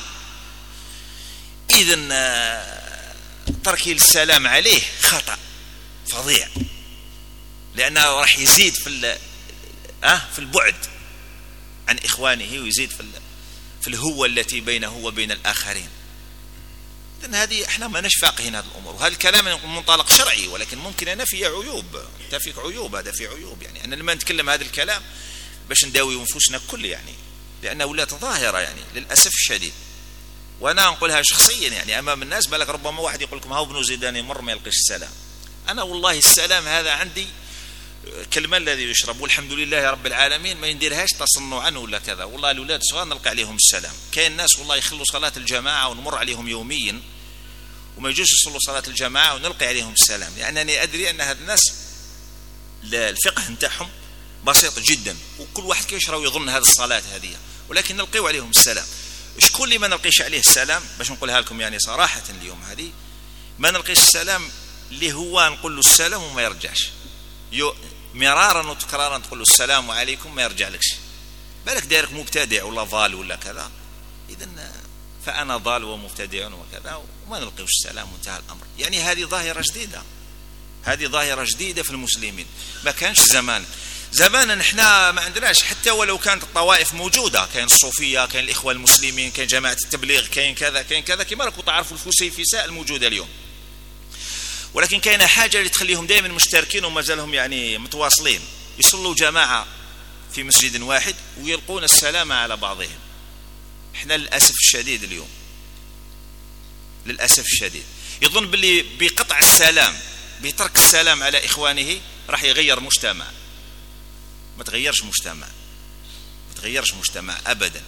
إذن تركي السلام عليه خطأ فظيع، لأنه راح يزيد في أه في البعد عن إخوانه ويزيد في في الهوة التي بينه وبين الآخرين. إذن هذه احنا ما نش فاقهين هذه الأمور، وهذا الكلام من منطلق شرعي، ولكن ممكن أنا فيه عيوب، أنت فيك عيوب، هذا فيه عيوب. يعني أنا لما نتكلم هذا الكلام باش نداوي نفوسنا كل، يعني لأنه ولات ظاهرة يعني للأسف الشديد. وأنا أقولها شخصيا يعني أمام الناس، بالك ربما واحد يقول لكم هاو بنو زيدان مر ما يلقيش السلام. أنا والله السلام هذا عندي كلمة الذي يشرب والحمد لله رب العالمين، ما ينديرهاش تصنعا ولا كذا. والله الأولاد صغار نلقى عليهم السلام. كاين ناس والله يخلوا صلاة الجماعة ونمر عليهم يوميا وما يجوش يصلوا صلاة الجماعة ونلقي عليهم السلام، لأنني يعني أدري أن هذا الناس الفقه نتاعهم بسيط جدا، وكل واحد كيشرب يظن هذه الصلاة هذه، ولكن نلقيو عليهم السلام. شكون اللي ما نلقيش عليه السلام؟ باش نقولها لكم يعني صراحة اليوم هذه ما نلقيش السلام، اللي هو نقول له السلام وما يرجعش، مرارا وتكرارا تقول له السلام عليكم ما يرجع لكش، بالك دايرك مبتدع ولا ضال ولا كذا. إذن فأنا ضال ومبتدع وكذا وما نلقيوش السلام وانتهى الأمر. يعني هذه ظاهرة جديدة، هذه ظاهرة جديدة في المسلمين، ما كانش زمان. زمانا نحنا ما عندناش، حتى ولو كانت الطوائف موجودة، كاين الصوفية، كاين الإخوة المسلمين، كاين جماعة التبليغ، كاين كذا كاين كذا، كما راكم تعرفوا الفسيفساء الموجودة اليوم. ولكن كاينه حاجة اللي تخليهم دائما مشتركين وما زالهم يعني متواصلين، يصلوا جماعة في مسجد واحد ويلقون السلام على بعضهم. احنا للأسف الشديد اليوم، للأسف الشديد يظن باللي بقطع السلام بترك السلام على إخوانه راح يغير مجتمع. ما تغيرش مجتمع، ما تغيرش مجتمع أبدا.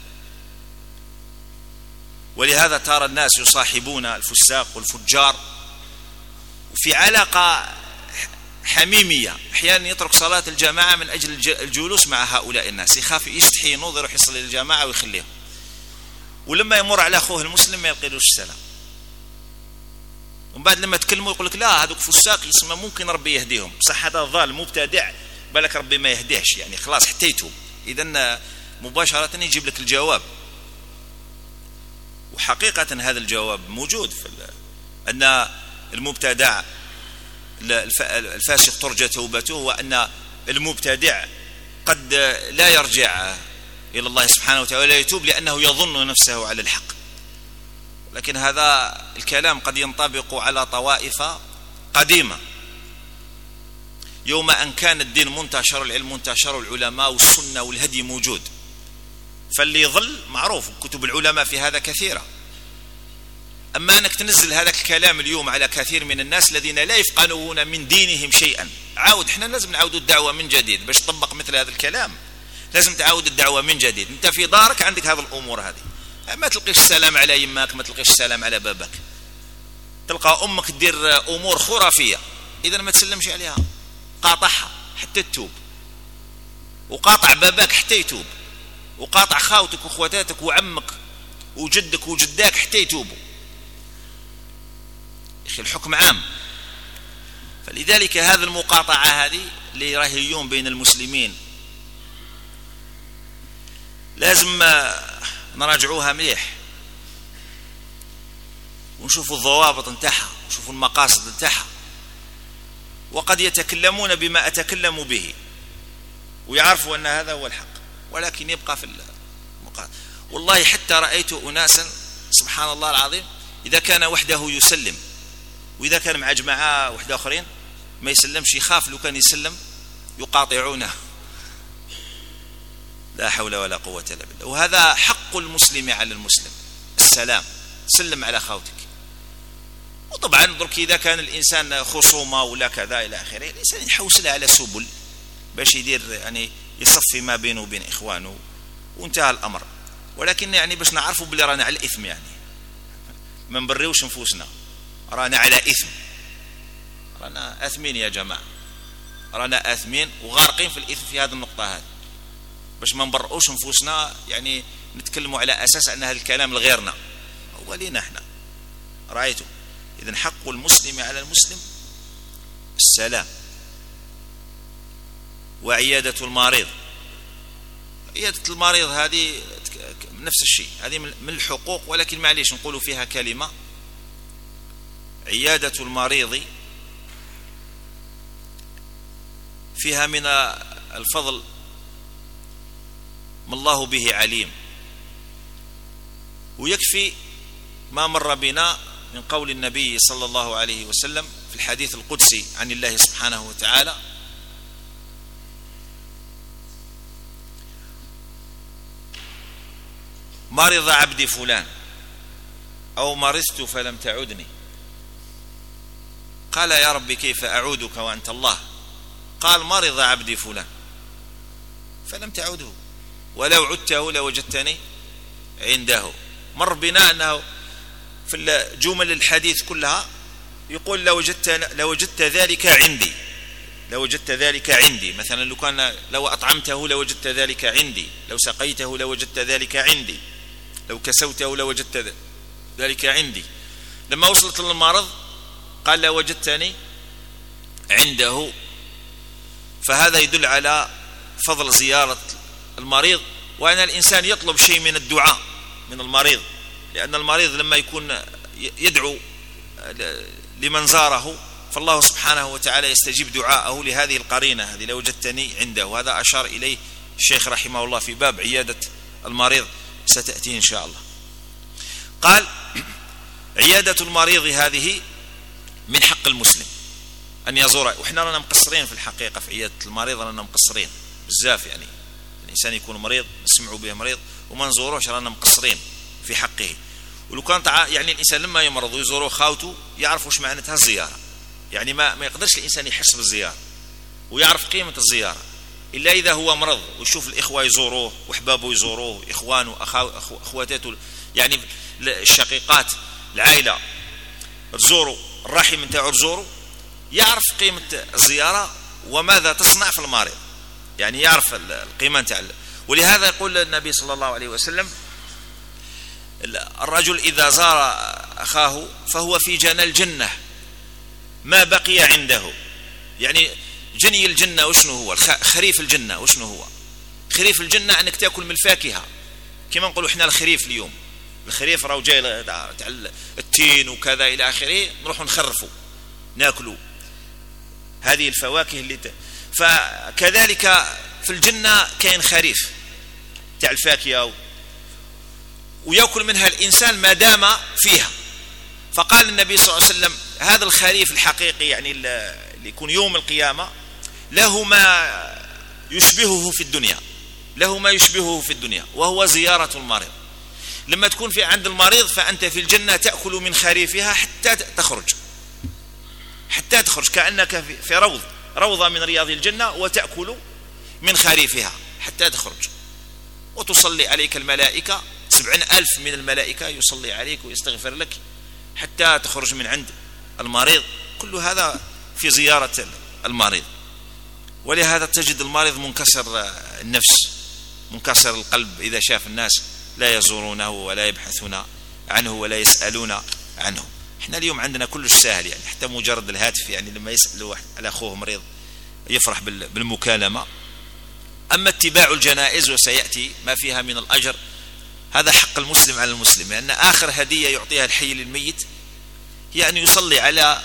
ولهذا ترى الناس يصاحبون الفساق والفجار وفي علاقة حميمية، أحيانا يترك صلاة الجماعة من أجل الجلوس مع هؤلاء الناس، يخاف يستحي ينوض يروح يصلي للجماعة ويخليهم، ولما يمر على أخوه المسلم ما يلقيلوش السلام. ومن بعد لما تكلموا يقول لك لا هذوك فساق يسمى ممكن ربي يهديهم، صح هذا ظالم مبتدع بالك ربي ما يهديهش، يعني خلاص حتى يتوب. إذن مباشرة يجيب لك الجواب، وحقيقة هذا الجواب موجود في أن المبتدع الفاسق ترجى توبته، وأن المبتدع قد لا يرجع إلى الله سبحانه وتعالى ولا يتوب لأنه يظن نفسه على الحق. لكن هذا الكلام قد ينطبق على طوائف قديمة، يوم أن كان الدين منتشر، العلم منتشر، والعلماء والسنة والهدي موجود، فاللي يظل معروف كتب العلماء في هذا كثيرة. أما أنك تنزل هذا الكلام اليوم على كثير من الناس الذين لا يفقهون من دينهم شيئا، عاود احنا لازم نعود الدعوة من جديد باش تطبق مثل هذا الكلام، لازم تعاود الدعوة من جديد. انت في دارك عندك هذه الأمور هذه، ما تلقيش السلام على يماك، ما تلقيش السلام على بابك، تلقى أمك تدير أمور خرافية إذا ما تسلمش عليها، قاطعها حتى تتوب، وقاطع بابك حتى يتوب، وقاطع خاوتك واخواتاتك وعمك وجدك وجداك حتى يتوبوا. يا الحكم عام. فلذلك هذه المقاطعة هذه اللي راهي اليوم بين المسلمين لازم نراجعوها مليح ونشوفوا الضوابط نتاعها ونشوفوا المقاصد نتاعها. وقد يتكلمون بما أتكلم به ويعرفوا أن هذا هو الحق، ولكن يبقى في المقاصد. والله حتى رأيت أناسا سبحان الله العظيم إذا كان وحده يسلم، وإذا كان مع جماعة وحده آخرين ما يسلمش، يخاف لو كان يسلم يقاطعونه. لا حول ولا قوة إلا بالله. وهذا حق المسلم على المسلم، السلام، سلم على خوتك. وطبعا درك إذا كان الإنسان خصومة ولا كذا إلى آخره، الإنسان يحوسلها على سبل باش يدير يعني يصفي ما بينه وبين إخوانه وانتهى الأمر. ولكن يعني باش نعرفوا بلي رانا على الإثم، يعني ما نبريوش نفوسنا، رانا على إثم، رانا آثمين يا جماعة، رانا آثمين وغارقين في الإثم في هذه النقطة هذه، باش ما نبرئوش نفوسنا يعني نتكلموا على أساس أن هذا الكلام لغيرنا، هو لينا احنا. رأيتوا؟ إذن حق المسلم على المسلم السلام. وعيادة المريض، عيادة المريض هذه نفس الشيء، هذه من الحقوق، ولكن معليش نقولوا فيها كلمة. عيادة المريض فيها من الفضل ما الله به عليم، ويكفي ما مر بنا من قول النبي صلى الله عليه وسلم في الحديث القدسي عن الله سبحانه وتعالى: مرض عبدي فلان أو مرضت فلم تعدني، قال يا رب كيف أعودك وأنت الله؟ قال مرض عبدي فلان فلم تعده ولو عدته لوجدتني عنده. مر بنا أنه في جمل الحديث كلها يقول لو وجدت لو وجدت ذلك عندي، لو وجدت ذلك عندي، مثلا لو كان لو أطعمته لوجدت ذلك عندي، لو سقيته لوجدت ذلك عندي، لو كسوته لوجدت ذلك عندي. لما وصلت للمرض قال لوجدتني عنده. فهذا يدل على فضل زيارة المريض، وأن الإنسان يطلب شيء من الدعاء من المريض، لأن المريض لما يكون يدعو لمن زاره فالله سبحانه وتعالى يستجيب دعاءه لهذه القرينة هذه لوجدتني عنده. وهذا أشار إليه الشيخ رحمه الله في باب عيادة المريض ستأتي إن شاء الله. قال عيادة المريض هذه من حق المسلم أن يزور، وإحنا رانا مقصرين في الحقيقة في عيادة المريض، رانا مقصرين بزاف، يعني الإنسان يكون مريض نسمعوا به مريض وما نزوروش، رانا مقصرين في حقه. ولو كان يعني الإنسان لما يمرض ويزوره خاوته يعرف وش معناتها الزيارة، يعني ما ما يقدرش الإنسان يحس بالزيارة ويعرف قيمة الزيارة إلا إذا هو مرض ويشوف الإخوة يزوروه وأحبابه يزوروه، إخوانه أخواته يعني الشقيقات العائلة تزوره، الرحم نتاعو تزوره، يعرف قيمة الزيارة وماذا تصنع في المريض، يعني يعرف القيمة نتاع. ولهذا يقول النبي صلى الله عليه وسلم الرجل إذا زار أخاه فهو في جنى الجنة ما بقي عنده. يعني جني الجنة وشنو هو؟ خريف الجنة وشنو هو؟ خريف الجنة أنك تأكل من الفاكهة، كما نقولوا إحنا الخريف اليوم، الخريف راهو جاي تاع التين وكذا إلى آخره، نروحوا نخرفوا ناكلوا هذه الفواكه اللي ت... فكذلك في الجنة كاين خريف تاع الفاكهة و... ويأكل منها الإنسان ما دام فيها. فقال النبي صلى الله عليه وسلم هذا الخريف الحقيقي يعني اللي يكون يوم القيامة له ما يشبهه في الدنيا، له ما يشبهه في الدنيا وهو زيارة المريض. لما تكون في عند المريض فأنت في الجنة تأكل من خريفها حتى تخرج، حتى تخرج كأنك في روض روضة من رياض الجنة وتأكل من خريفها حتى تخرج، وتصلي عليك الملائكة سبعين ألف من الملائكة يصلي عليك ويستغفر لك حتى تخرج من عند المريض. كل هذا في زيارة المريض. ولهذا تجد المريض منكسر النفس منكسر القلب إذا شاف الناس لا يزورونه ولا يبحثون عنه ولا يسألون عنه. احنا اليوم عندنا كلش سهل، يعني حتى مجرد الهاتف، يعني لما يسأل واحد على أخوه مريض يفرح بالمكالمة. أما اتباع الجنائز وسيأتي ما فيها من الأجر، هذا حق المسلم على المسلم، لأن آخر هدية يعطيها الحي للميت هي أن يصلي على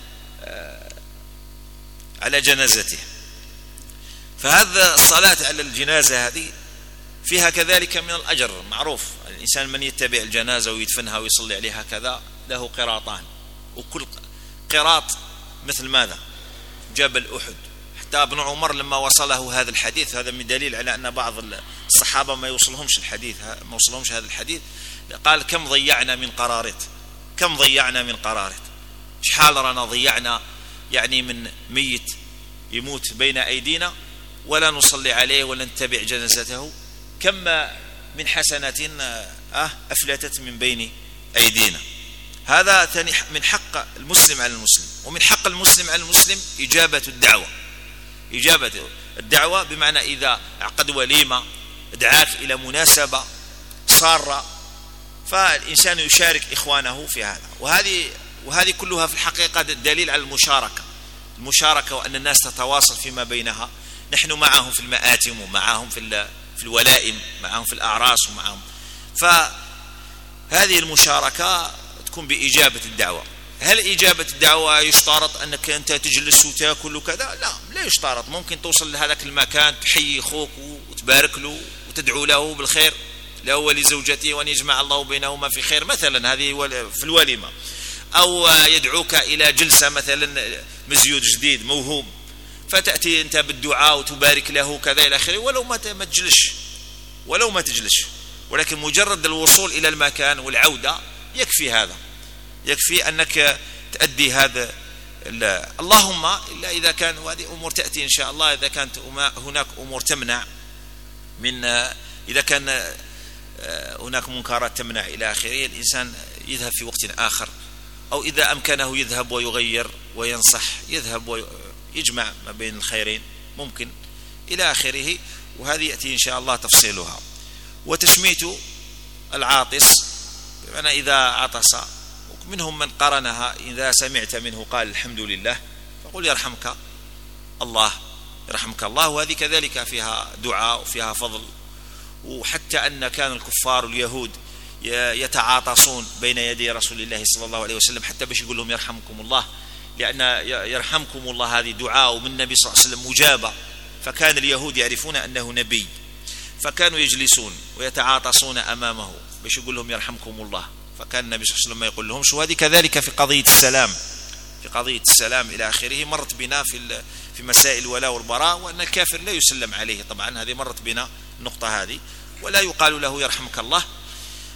على جنازته. فهذا الصلاة على الجنازة هذه فيها كذلك من الأجر معروف. الإنسان من يتبع الجنازة ويدفنها ويصلي عليها كذا له قراطان، وكل قراط مثل ماذا؟ جبل أحد. حتى ابن عمر لما وصله هذا الحديث، هذا من دليل على أن بعض الصحابة ما يوصلهمش الحديث ما يوصلهمش هذا الحديث، قال كم ضيعنا من قرارات، كم ضيعنا من قرارات، شحال رانا ضيعنا يعني من ميت يموت بين أيدينا ولا نصلي عليه ولا نتبع جنازته، كم من حسنات أفلتت من بين أيدينا. هذا من حق المسلم على المسلم. ومن حق المسلم على المسلم إجابة الدعوة. إجابة الدعوة بمعنى إذا عقد وليمة دعاك إلى مناسبة صارة فالإنسان يشارك إخوانه في هذا. وهذه وهذه كلها في الحقيقة دليل على المشاركة المشاركة وأن الناس تتواصل فيما بينها. نحن معهم في المآتم ومعهم في في الولائم، معهم في الأعراس ومعهم. فهذه المشاركة تكون بإجابة الدعوة. هل إجابة الدعوة يشترط أنك أنت تجلس وتأكل وكذا؟ لا، لا يشترط. ممكن توصل لهذاك المكان تحيي أخوك وتبارك له وتدعو له بالخير، له ولزوجته وأن يجمع الله بينهما في خير مثلا، هذه في الوليمة. أو يدعوك إلى جلسة مثلا مزيود جديد موهوب، فتأتي أنت بالدعاء وتبارك له كذا إلى آخره، ولو ما ما تجلش ولو ما تجلش ولكن مجرد الوصول إلى المكان والعودة يكفي. هذا يكفي أنك تؤدي هذا. اللهم إلا إذا كان، وهذه أمور تأتي إن شاء الله، إذا كانت هناك أمور تمنع من، إذا كان هناك منكرات تمنع إلى آخره، الإنسان يذهب في وقت آخر، أو إذا أمكنه يذهب ويغير وينصح، يذهب ويجمع ما بين الخيرين ممكن إلى آخره. وهذه يأتي إن شاء الله تفصيلها. وتشميت العاطس بمعنى إذا عطس، منهم من قرنها إذا سمعت منه قال الحمد لله فقل يرحمك الله يرحمك الله. وهذه كذلك فيها دعاء وفيها فضل. وحتى أن كان الكفار اليهود يتعاطسون بين يدي رسول الله صلى الله عليه وسلم حتى باش يقول لهم يرحمكم الله، لأن يرحمكم الله هذه دعاء من النبي صلى الله عليه وسلم مجابة. فكان اليهود يعرفون أنه نبي، فكانوا يجلسون ويتعاطسون أمامه باش يقول لهم يرحمكم الله، فكان النبي صلى الله عليه وسلم ما يقول لهمش. وهذه كذلك في قضية السلام، في قضية السلام إلى آخره مرت بنا في في مسائل الولاء والبراء، وأن الكافر لا يسلم عليه طبعا، هذه مرت بنا النقطة هذه، ولا يقال له يرحمك الله.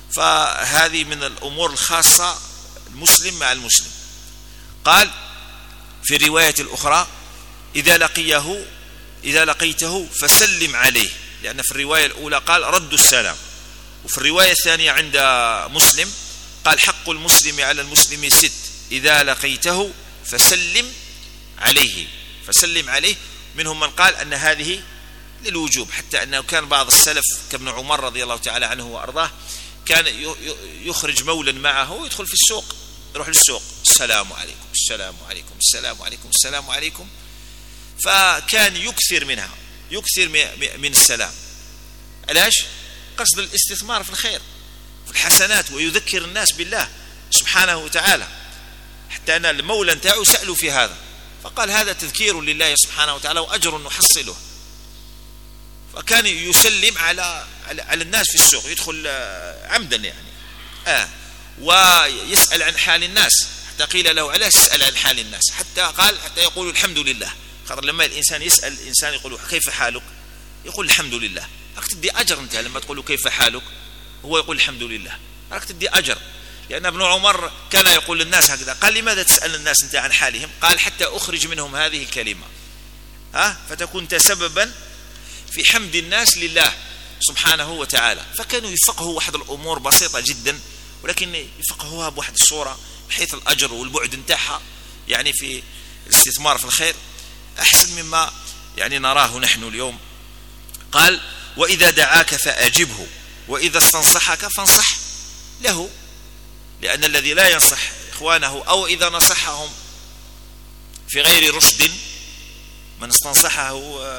فهذه من الأمور الخاصة المسلم مع المسلم. قال في الرواية الأخرى إذا لقيه إذا لقيته فسلم عليه، لأن في الرواية الأولى قال رد السلام، وفي الرواية الثانية عند مسلم قال حق المسلم على المسلم ست إذا لقيته فسلم عليه فسلم عليه. منهم من قال أن هذه للوجوب، حتى أنه كان بعض السلف كابن عمر رضي الله تعالى عنه وأرضاه كان يخرج مولا معه ويدخل في السوق، يروح للسوق السلام عليكم السلام عليكم السلام عليكم السلام عليكم، فكان يكثر منها يكثر من السلام. علاش؟ قصد الاستثمار في الخير في الحسنات، ويذكر الناس بالله سبحانه وتعالى، حتى أن المولى نتاعو سألوا في هذا فقال هذا تذكير لله سبحانه وتعالى وأجر نحصله. فكان يسلم على على الناس في السوق، يدخل عمدا يعني آه ويسأل عن حال الناس، حتى قيل له علاش تسأل عن حال الناس؟ حتى قال حتى يقول الحمد لله. خاطر لما الإنسان يسأل الإنسان يقول كيف حالك؟ يقول الحمد لله. راك تدي أجر أنت لما تقول له كيف حالك هو يقول الحمد لله، راك تدي أجر. لأن ابن عمر كان يقول للناس هكذا، قال لماذا تسأل الناس أنت عن حالهم؟ قال حتى أخرج منهم هذه الكلمة، ها فتكون سببا في حمد الناس لله سبحانه وتعالى. فكانوا يفقهوا واحد الأمور بسيطة جدا، ولكن يفقهوها بواحد الصورة بحيث الأجر والبعد نتاعها يعني في الاستثمار في الخير أحسن مما يعني نراه نحن اليوم. قال وإذا دعاك فأجبه وإذا استنصحك فانصح له، لأن الذي لا ينصح إخوانه أو إذا نصحهم في غير رشد، من استنصحه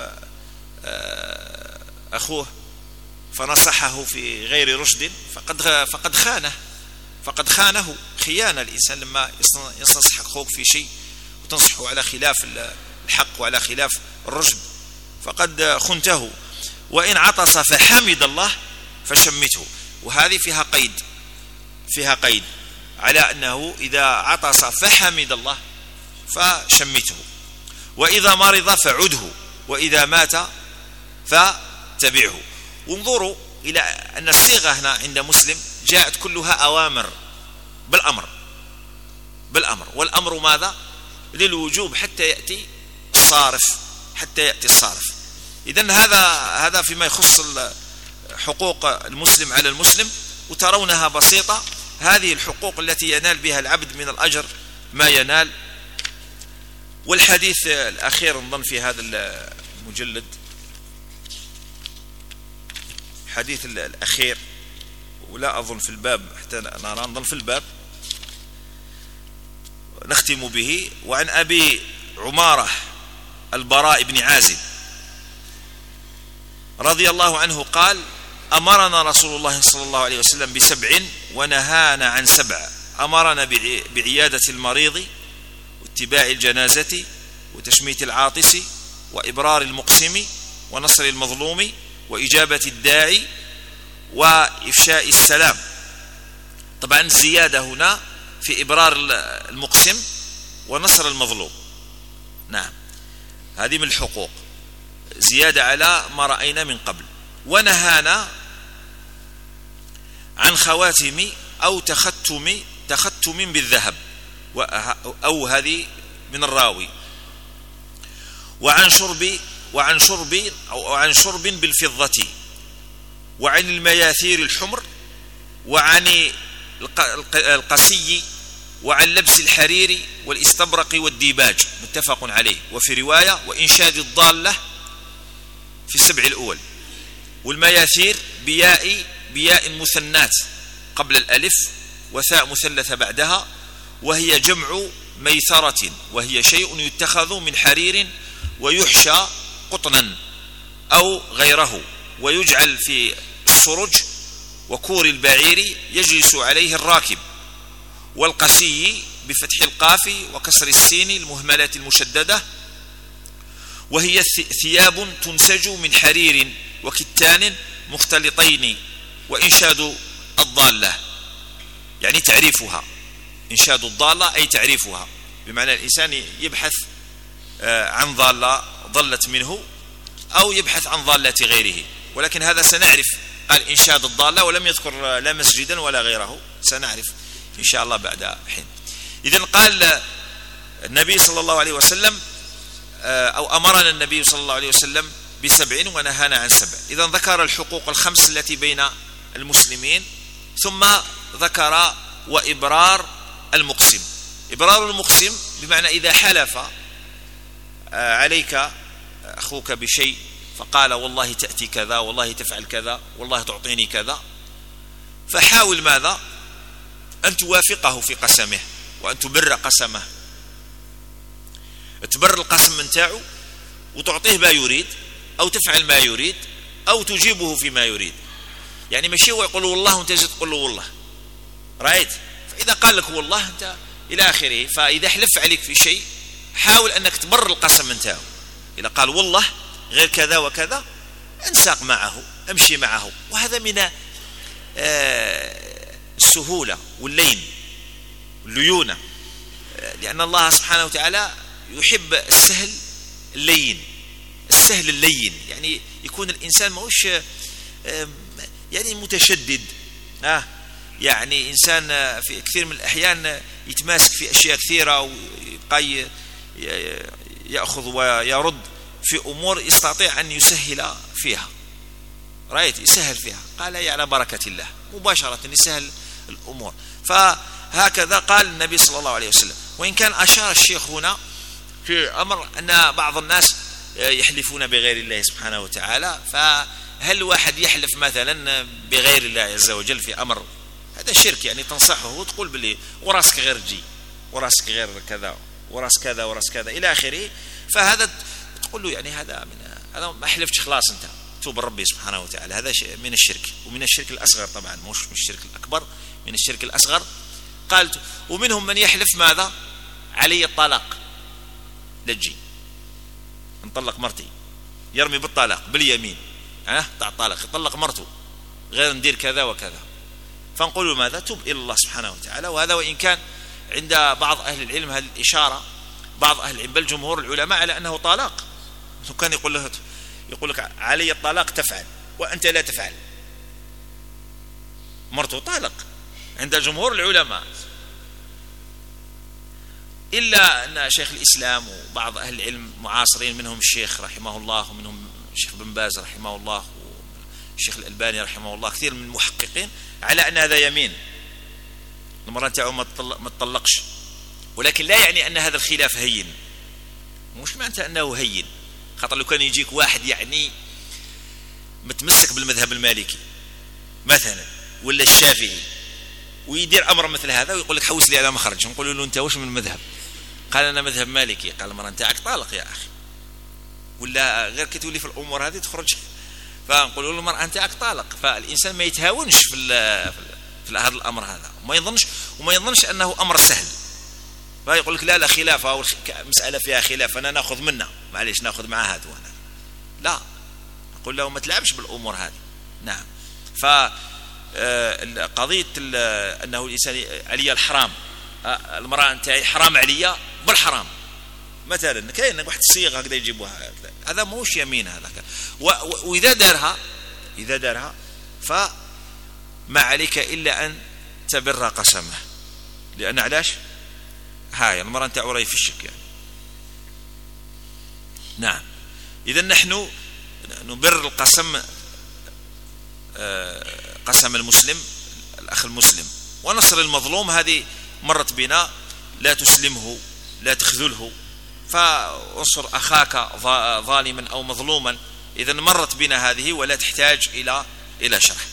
أخوه فنصحه في غير رشد فقد فقد خانه فقد خانه خيانة. الإنسان لما يستنصح أخوك في شيء وتنصحه على خلاف الحق وعلى خلاف الرشد فقد خنته. وإن عطس فحمد الله فشمته، وهذه فيها قيد فيها قيد على أنه إذا عطس فحمد الله فشمته، وإذا مرض فعده، وإذا مات فتبعه. وانظروا إلى أن الصيغة هنا عند مسلم جاءت كلها أوامر بالأمر بالأمر والأمر ماذا؟ للوجوب حتى يأتي الصارف حتى يأتي الصارف. إذن هذا هذا فيما يخص حقوق المسلم على المسلم، وترونها بسيطة. هذه الحقوق التي ينال بها العبد من الأجر ما ينال. والحديث الأخير نظن في هذا المجلد، الحديث الأخير ولا أظن في الباب حتى نرى نظن في الباب نختم به. وعن أبي عمارة البراء بن عازب رضي الله عنه قال أمرنا رسول الله صلى الله عليه وسلم بسبع ونهانا عن سبع، أمرنا بعيادة المريض واتباع الجنازة وتشميت العاطس وإبرار المقسم ونصر المظلوم وإجابة الداعي وإفشاء السلام. طبعا الزيادة هنا في إبرار المقسم ونصر المظلوم. نعم هذه من الحقوق، زيادة على ما رأينا من قبل. ونهانا عن خواتم أو تختم تختم بالذهب، أو هذه من الراوي. وعن شرب وعن شرب أو عن شرب بالفضة، وعن المياثير الحمر، وعن القسي، وعن لبس الحرير والاستبرق والديباج، متفق عليه. وفي رواية وإنشاد الضالة في السبع الأول. والمياثير بياء بياء مثنات قبل الألف وثاء مثلثة بعدها، وهي جمع ميثرة، وهي شيء يتخذ من حرير ويحشى قطنا أو غيره، ويجعل في السرج وكور البعير يجلس عليه الراكب. والقسي بفتح القاف وكسر السين المهملة المشددة، وهي ثياب تنسج من حرير وكتان مختلطين. وإنشاد الضالة يعني تعريفها، إنشاد الضالة أي تعريفها، بمعنى الإنسان يبحث عن ضالة ضلت منه أو يبحث عن ضالة غيره. ولكن هذا سنعرف قال إنشاد الضالة ولم يذكر لا مسجدا ولا غيره، سنعرف إن شاء الله بعد حين. إذن قال النبي صلى الله عليه وسلم أو أمرنا النبي صلى الله عليه وسلم بسبع ونهانا عن سبع. إذن ذكر الحقوق الخمس التي بين المسلمين، ثم ذكر وإبرار المقسم. إبرار المقسم بمعنى إذا حلف عليك أخوك بشيء فقال والله تأتي كذا، والله تفعل كذا، والله تعطيني كذا، فحاول ماذا؟ أن توافقه في قسمه وأن تبر قسمه، تبر القسم من تاعه وتعطيه ما يريد أو تفعل ما يريد أو تجيبه فيما يريد. يعني ماشي هو يقول والله وانت تقول له والله، رأيت؟ فإذا قال لك والله أنت إلى آخره، فإذا حلف عليك في شيء حاول أنك تبر القسم من تاعه. إذا قال والله غير كذا وكذا انساق معه، امشي معه. وهذا من السهولة واللين والليونة، لأن الله سبحانه وتعالى يحب السهل اللين، السهل اللين. يعني يكون الإنسان موش يعني متشدد، آه يعني إنسان في كثير من الأحيان يتماسك في أشياء كثيرة ويبقى يأخذ ويرد في أمور يستطيع أن يسهل فيها، رأيت؟ يسهل فيها. قال يا على بركة الله مباشرة يسهل الأمور. فهكذا قال النبي صلى الله عليه وسلم. وإن كان أشار الشيخ هنا في أمر أن بعض الناس يحلفون بغير الله سبحانه وتعالى، فهل واحد يحلف مثلا بغير الله عز وجل في أمر هذا شرك؟ يعني تنصحه وتقول بلي وراسك غير جي، وراسك غير كذا، وراس كذا، وراس كذا إلى آخره. فهذا تقول له يعني هذا من هذا ما حلفتش خلاص، أنت توب ربي سبحانه وتعالى. هذا من الشرك، ومن الشرك الأصغر طبعا، مش من الشرك الأكبر، من الشرك الأصغر. قالت ومنهم من يحلف ماذا؟ علي الطلاق، لجي نطلق مرتي، يرمي بالطلاق باليمين، ها تاع الطلاق، يطلق مرته غير ندير كذا وكذا. فنقول ماذا؟ توب إلى الله سبحانه وتعالى. وهذا وإن كان عند بعض أهل العلم هذه الإشارة، بعض أهل العلم بل جمهور العلماء على أنه طلاق. كان يقول له يقول لك علي الطلاق تفعل وأنت لا تفعل، مرته طالق عند جمهور العلماء، إلا أن شيخ الإسلام وبعض أهل العلم معاصرين منهم الشيخ رحمه الله ومنهم الشيخ بن باز رحمه الله والشيخ الألباني رحمه الله، كثير من المحققين على أن هذا يمين، المرأة تاعو ما تطلقش. ولكن لا يعني أن هذا الخلاف هين، مش معنى أنه هين. خاطر لو كان يجيك واحد يعني متمسك بالمذهب المالكي مثلا ولا الشافعي ويدير أمر مثل هذا ويقول لك حوس لي على مخرج، نقول له أنت وش من المذهب؟ قال أنا مذهب مالكي. قال المرأة نتاعك طالق يا أخي، ولا غير كي تولي في الأمور هذه تخرج. فنقول له المرأة نتاعك طالق. فالإنسان ما يتهاونش في في هذا الأمر هذا، وما يظنش وما يظنش أنه أمر سهل. فيقول لك لا لا خلاف، أو مسألة فيها خلاف أنا نأخذ منها، معليش نأخذ مع هذا وأنا لا. أقول له ما تلعبش بالأمور هذه. نعم. فقضية أنه الإنسان علي الحرام، المرأة نتاعي حرام عليا بالحرام مثلا، كاين واحد الصيغة هكذا يجيبوها، هذا موش يمين هذا. وإذا دارها إذا دارها فما عليك إلا أن تبر قسمه، لأن علاش هاي المرأة نتاعو راهي في الشك يعني. نعم. إذا نحن نبر القسم، قسم المسلم الأخ المسلم، ونصر المظلوم. هذه مرت بنا، لا تسلمه لا تخذله، فانصر أخاك ظالما أو مظلوما. إذا مرت بنا هذه ولا تحتاج إلى إلى شرح.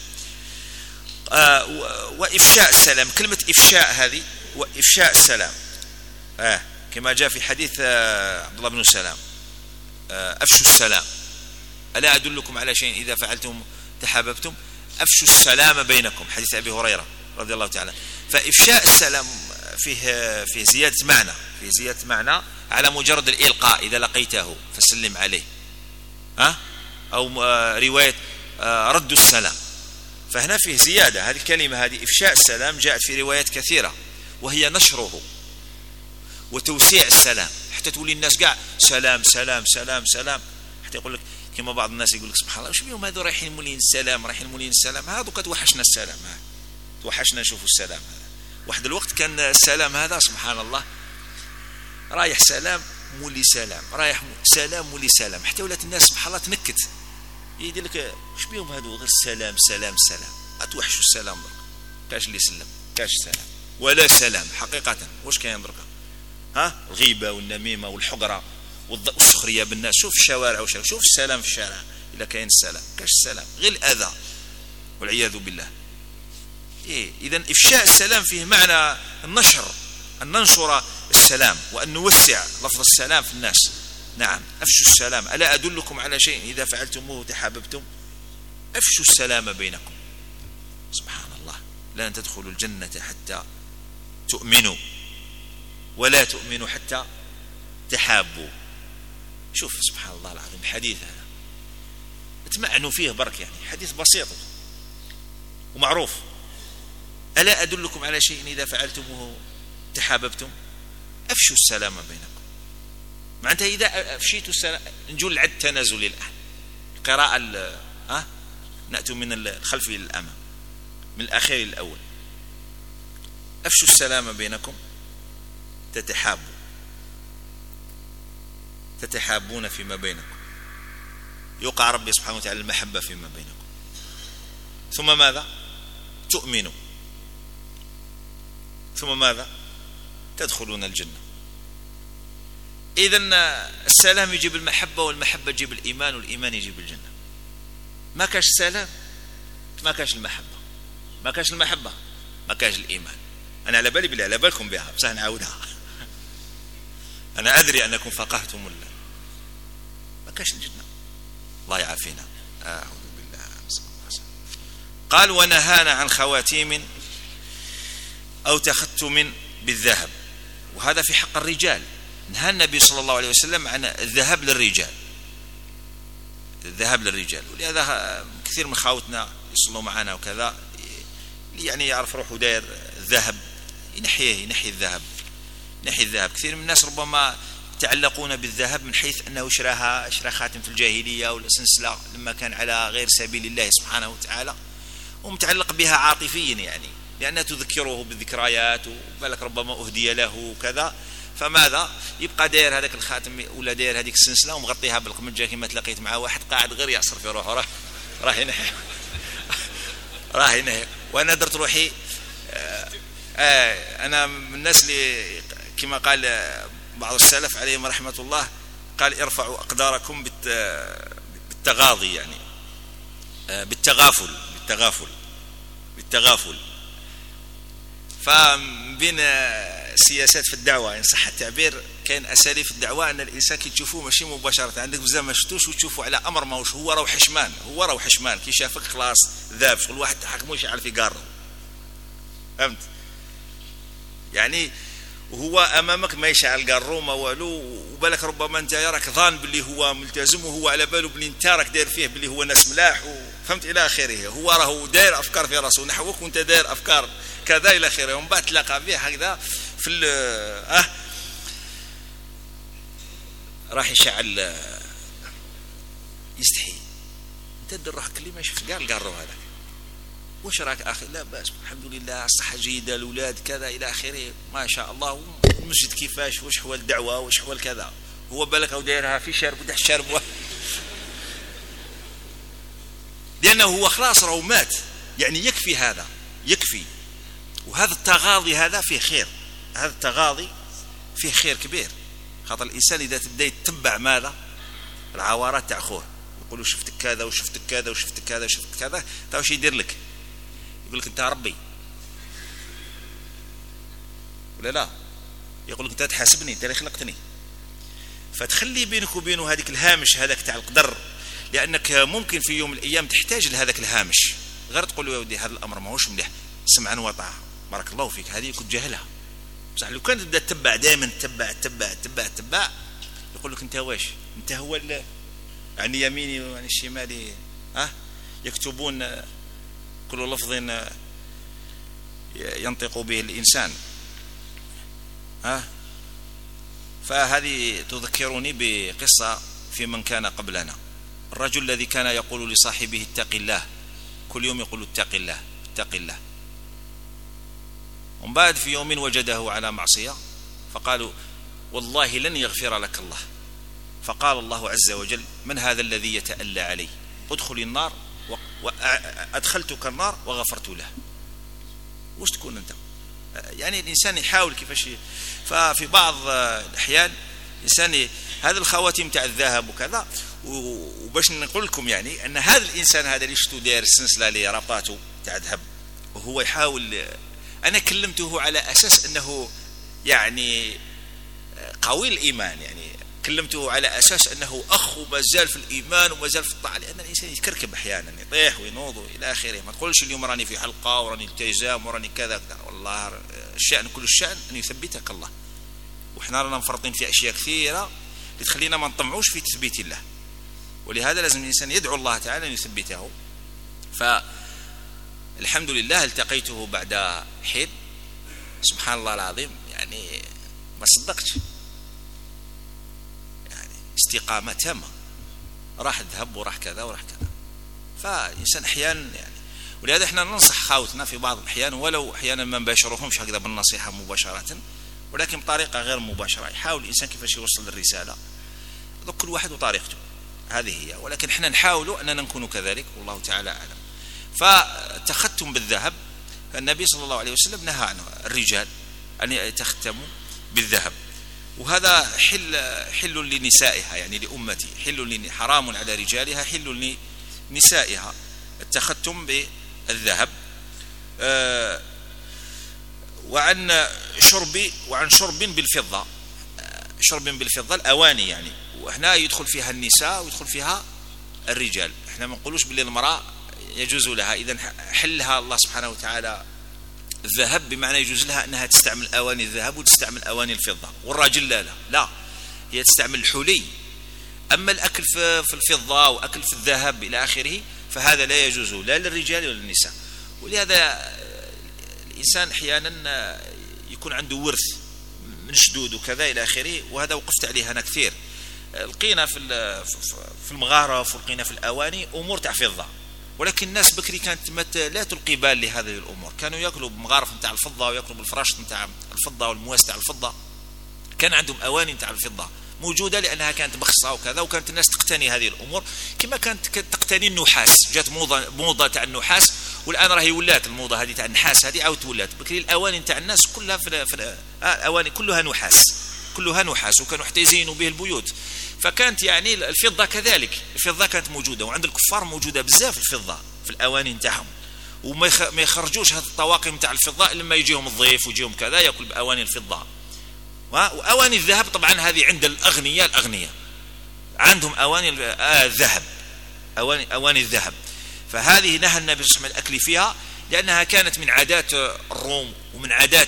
وإفشاء السلام، كلمة إفشاء هذه وإفشاء السلام آه كما جاء في حديث آه عبد الله بن سلام، آه أفشوا السلام، ألا أدلكم على شيء إذا فعلتم تحاببتم، أفشوا السلام بينكم، حديث أبي هريرة رضي الله تعالى. فإفشاء السلام فيه فيه زيادة معنى، فيه زيادة معنى على مجرد الإلقاء، إذا لقيته فسلم عليه، أه؟ أو آه رواية آه رد السلام. فهنا فيه زيادة. هذه الكلمة هذه إفشاء السلام جاءت في روايات كثيرة، وهي نشره وتوسيع السلام، حتى تولي الناس قاع سلام سلام سلام سلام، حتى يقول لك كما بعض الناس يقول لك سبحان الله وش بيهم هذو رايحين مولين السلام رايحين مولين السلام، هذو كتوحشنا السلام، هذا توحشنا نشوفوا السلام هذا. واحد الوقت كان السلام هذا سبحان الله رايح سلام مولي سلام، رايح سلام مولي سلام، حتى ولات الناس سبحان الله تنكت يدير لك وش بيهم هذو غير السلام سلام سلام، اتوحشوا السلام درك، كاش اللي يسلم كاش سلام ولا سلام حقيقة. واش كاين درك؟ ها الغيبة والنميمة والحقرة والسخرية بالناس. شوف الشوارع وش شوف السلام في الشارع، إلا كاين السلام كاش السلام غير الأذى والعياذ بالله. إيه إذا إفشاء السلام فيه معنى النشر، أن ننشر السلام وأن نوسع لفظ السلام في الناس. نعم أفشوا السلام، ألا أدلكم على شيء إذا فعلتموه تحاببتم؟ أفشوا السلام بينكم. سبحان الله، لن تدخلوا الجنة حتى تؤمنوا ولا تؤمنوا حتى تحابوا. شوف سبحان الله العظيم الحديث هذا تمعنوا فيه برك، يعني حديث بسيط ومعروف. ألا أدلكم على شيء إذا فعلتموه تحاببتم؟ أفشوا السلام بينكم. معناتها إذا أفشيتوا السلام نجول العد تنازلي الآن، القراءة ها نأتوا من الخلف إلى الأمام من الأخير إلى الأول. أفشوا السلام بينكم تتحابوا، تتحابون فيما بينكم، يوقع ربي سبحانه وتعالى المحبة فيما بينكم. ثم ماذا؟ تؤمنوا، ثم ماذا؟ تدخلون الجنة. إذن السلام يجيب المحبة، والمحبة تجيب الإيمان، والإيمان يجيب الجنة. ما كاش السلام ما كاش المحبة، ما كاش المحبة ما كاش الإيمان. أنا على بالي بالله على بالكم بها بصح نعاودها أنا أدري أنكم فقهتم ولا ما كاش الجنة. الله يعافينا، أعوذ بالله. قال ونهانا عن خواتيم أو تختم بالذهب، وهذا في حق الرجال. نهى النبي صلى الله عليه وسلم عن الذهب للرجال، الذهب للرجال. ولهذا كثير من خاوتنا يصلوا معنا وكذا يعني يعرف روحه داير الذهب ينحيه، ينحي الذهب، ينحي الذهب. كثير من الناس ربما يتعلقون بالذهب من حيث أنه شراها شرا خاتم في الجاهلية ولا سلسلة لما كان على غير سبيل الله سبحانه وتعالى، ومتعلق بها عاطفيا يعني لأنها تذكره بالذكريات، وبالك ربما أهدي له وكذا. فماذا يبقى داير هذاك الخاتم ولا داير هذيك السلسلة ومغطيها بالقمجة كما تلاقيت مع واحد قاعد غير يعصر في روحه، راه راه ينحي راه ينحي. وأنا درت روحي آه آه أنا من الناس اللي كما قال بعض السلف عليهم رحمة الله، قال ارفعوا أقداركم بالتغاضي يعني آه بالتغافل بالتغافل بالتغافل. فبين سياسات في الدعوة إن صح التعبير، كان أساليب في الدعوة أن الإنسان كي تشوفوه ماشي مباشرة، عندك بزاف ما شفتوش وتشوفوا على أمر ما وش هو، راه حشمان، هو راه حشمان كي شافك خلاص ذاب، شغل واحد تحكموش يعرف يقارن، فهمت يعني. وهو أمامك ما يشعل قارو ما والو، وبالك ربما أنت راك ظان باللي هو ملتزم، وهو على باله باللي أنت راك داير فيه باللي هو ناس ملاح، وفهمت إلى آخره. هو راه داير أفكار في راسه نحوك وأنت داير أفكار كذا إلى آخره. ومن بعد تلاقى به هكذا في ال أه راح يشعل يستحي، أنت دير روحك اللي ما شفت كاع القارو هذاك، واش راك اخي؟ لا باس الحمد لله، الصحه جيده، الاولاد كذا الى اخره ما شاء الله، المسجد كيفاش، واش هو الدعوه، واش هو كذا. هو بالك هو دايرها في شرب وتحت شرب لانه هو خلاص راهو مات يعني، يكفي هذا يكفي. وهذا التغاضي هذا فيه خير، هذا التغاضي فيه خير كبير. خاطر الانسان اذا تبدا يتبع ماذا العورات تاع خوه، يقولوا شفتك كذا وشفتك كذا وشفتك كذا وشفتك كذا، تا واش يدير لك؟ يقول لك انت ربي ولا لا؟ يقول لك انت تحاسبني، انت اللي خلقتني. فتخلي بينك وبينه هذيك الهامش هذاك تاع القدر، لانك ممكن في يوم من الايام تحتاج لهذاك الهامش. غير تقول له يا ودي هذا الامر ماهوش مليح، سمعا وطاعه، بارك الله فيك، هذه كنت جاهلها. بصح لو كان تبدا تتبع دائما تتبع تتبع تتبع تتبع، يقول لك انت واش انت هو عن يميني وعن شمالي ها أه؟ يكتبون كل لفظ ينطق به الإنسان ها. فهذه تذكرني بقصة في من كان قبلنا. الرجل الذي كان يقول لصاحبه اتق الله، كل يوم يقول اتق الله اتق الله، ومن بعد في يوم وجده على معصية فقالوا والله لن يغفر لك الله، فقال الله عز وجل من هذا الذي يتألى علي، ادخل النار وأدخلتك النار وغفرت له. وش تكون أنت؟ يعني الإنسان يحاول كيفاش. ففي بعض الأحيان الإنسان هذا الخواتيم تاع الذهب وكذا، وباش نقول لكم يعني أن هذا الإنسان هذا اللي شتو داير السلسلة اللي ربطاته تاع ذهب، وهو يحاول، أنا كلمته على أساس أنه يعني قوي الإيمان، يعني كلمته على أساس أنه أخ وما زال في الإيمان وما زال في الطاعة، لأن الإنسان يتكركب أحيانا يطيح وينوض إلى آخره. ما تقولش اليوم راني في حلقة وراني التزام وراني كذا كذا، والله الشأن كل الشأن أن يثبتك الله، وإحنا رانا مفرطين في أشياء كثيرة لتخلينا ما نطمعوش في تثبيت الله، ولهذا لازم الإنسان يدعو الله تعالى أن يثبته. فالحمد لله التقيته بعد حين، سبحان الله العظيم، يعني ما صدقتش، يعني استقامة تامة، راح الذهب وراح كذا وراح كذا. فالإنسان أحيانا يعني، ولهذا احنا ننصح خاوتنا في بعض الأحيان، ولو أحيانا ما نباشرهمش هكذا بالنصيحة مباشرة، ولكن بطريقة غير مباشرة، يحاول الإنسان كيفاش يوصل الرسالة، كل واحد وطريقته، هذه هي. ولكن احنا نحاول أننا نكون كذلك، والله تعالى أعلم. فالتختم بالذهب، النبي صلى الله عليه وسلم نهى عنه الرجال أن يتختموا بالذهب، وهذا حل حل لنسائها، يعني لأمتي، حل حرام على رجالها، حل لنسائها التختم بالذهب. آه وعن شرب وعن شرب بالفضة، شرب بالفضة الأواني يعني، وهنا يدخل فيها النساء ويدخل فيها الرجال. احنا ما نقولوش باللي المرأة يجوز لها، إذا حلها الله سبحانه وتعالى الذهب بمعنى يجوز لها أنها تستعمل أواني الذهب وتستعمل أواني الفضة، والراجل لا لا لا هي تستعمل الحلي. أما الأكل في الفضة وأكل في الذهب إلى آخره فهذا لا يجوز لا للرجال ولا للنساء. ولهذا الإنسان أحيانا يكون عنده ورث من شدود وكذا إلى آخره، وهذا وقفت عليه أنا كثير. لقينا في في المغارف ولقينا في الأواني أمور تاع فضة، ولكن الناس بكري كانت لا تلقي بال لهذه الأمور، كانوا يأكلوا بمغارف نتاع الفضة ويأكلوا بالفراش نتاع الفضة والمواس تاع الفضة، كان عندهم أواني نتاع الفضة موجودة لأنها كانت بخصة وكذا، وكانت الناس تقتني هذه الأمور كما كانت تقتني النحاس. جات موضة موضة تاع النحاس، والآن راهي ولات الموضة هذه تاع النحاس هذه عاود ولات. بكري الأواني تاع الناس كلها في, في الأواني كلها نحاس، كلها نحاس، وكانوا حتى يزينوا به البيوت. فكانت يعني الفضة كذلك، الفضة كانت موجودة، وعند الكفار موجودة بزاف الفضة في الأواني نتاعهم، وما يخرجوش هذه الطواقم نتاع الفضة لما يجيهم الضيف ويجيهم كذا يأكل بأواني الفضة. وأواني الذهب طبعا هذه عند الأغنياء، الأغنياء عندهم أواني الذهب، أواني أواني الذهب. فهذه نهى النبي صلى الله عليه وسلم الأكل فيها، لأنها كانت من عادات الروم ومن عادات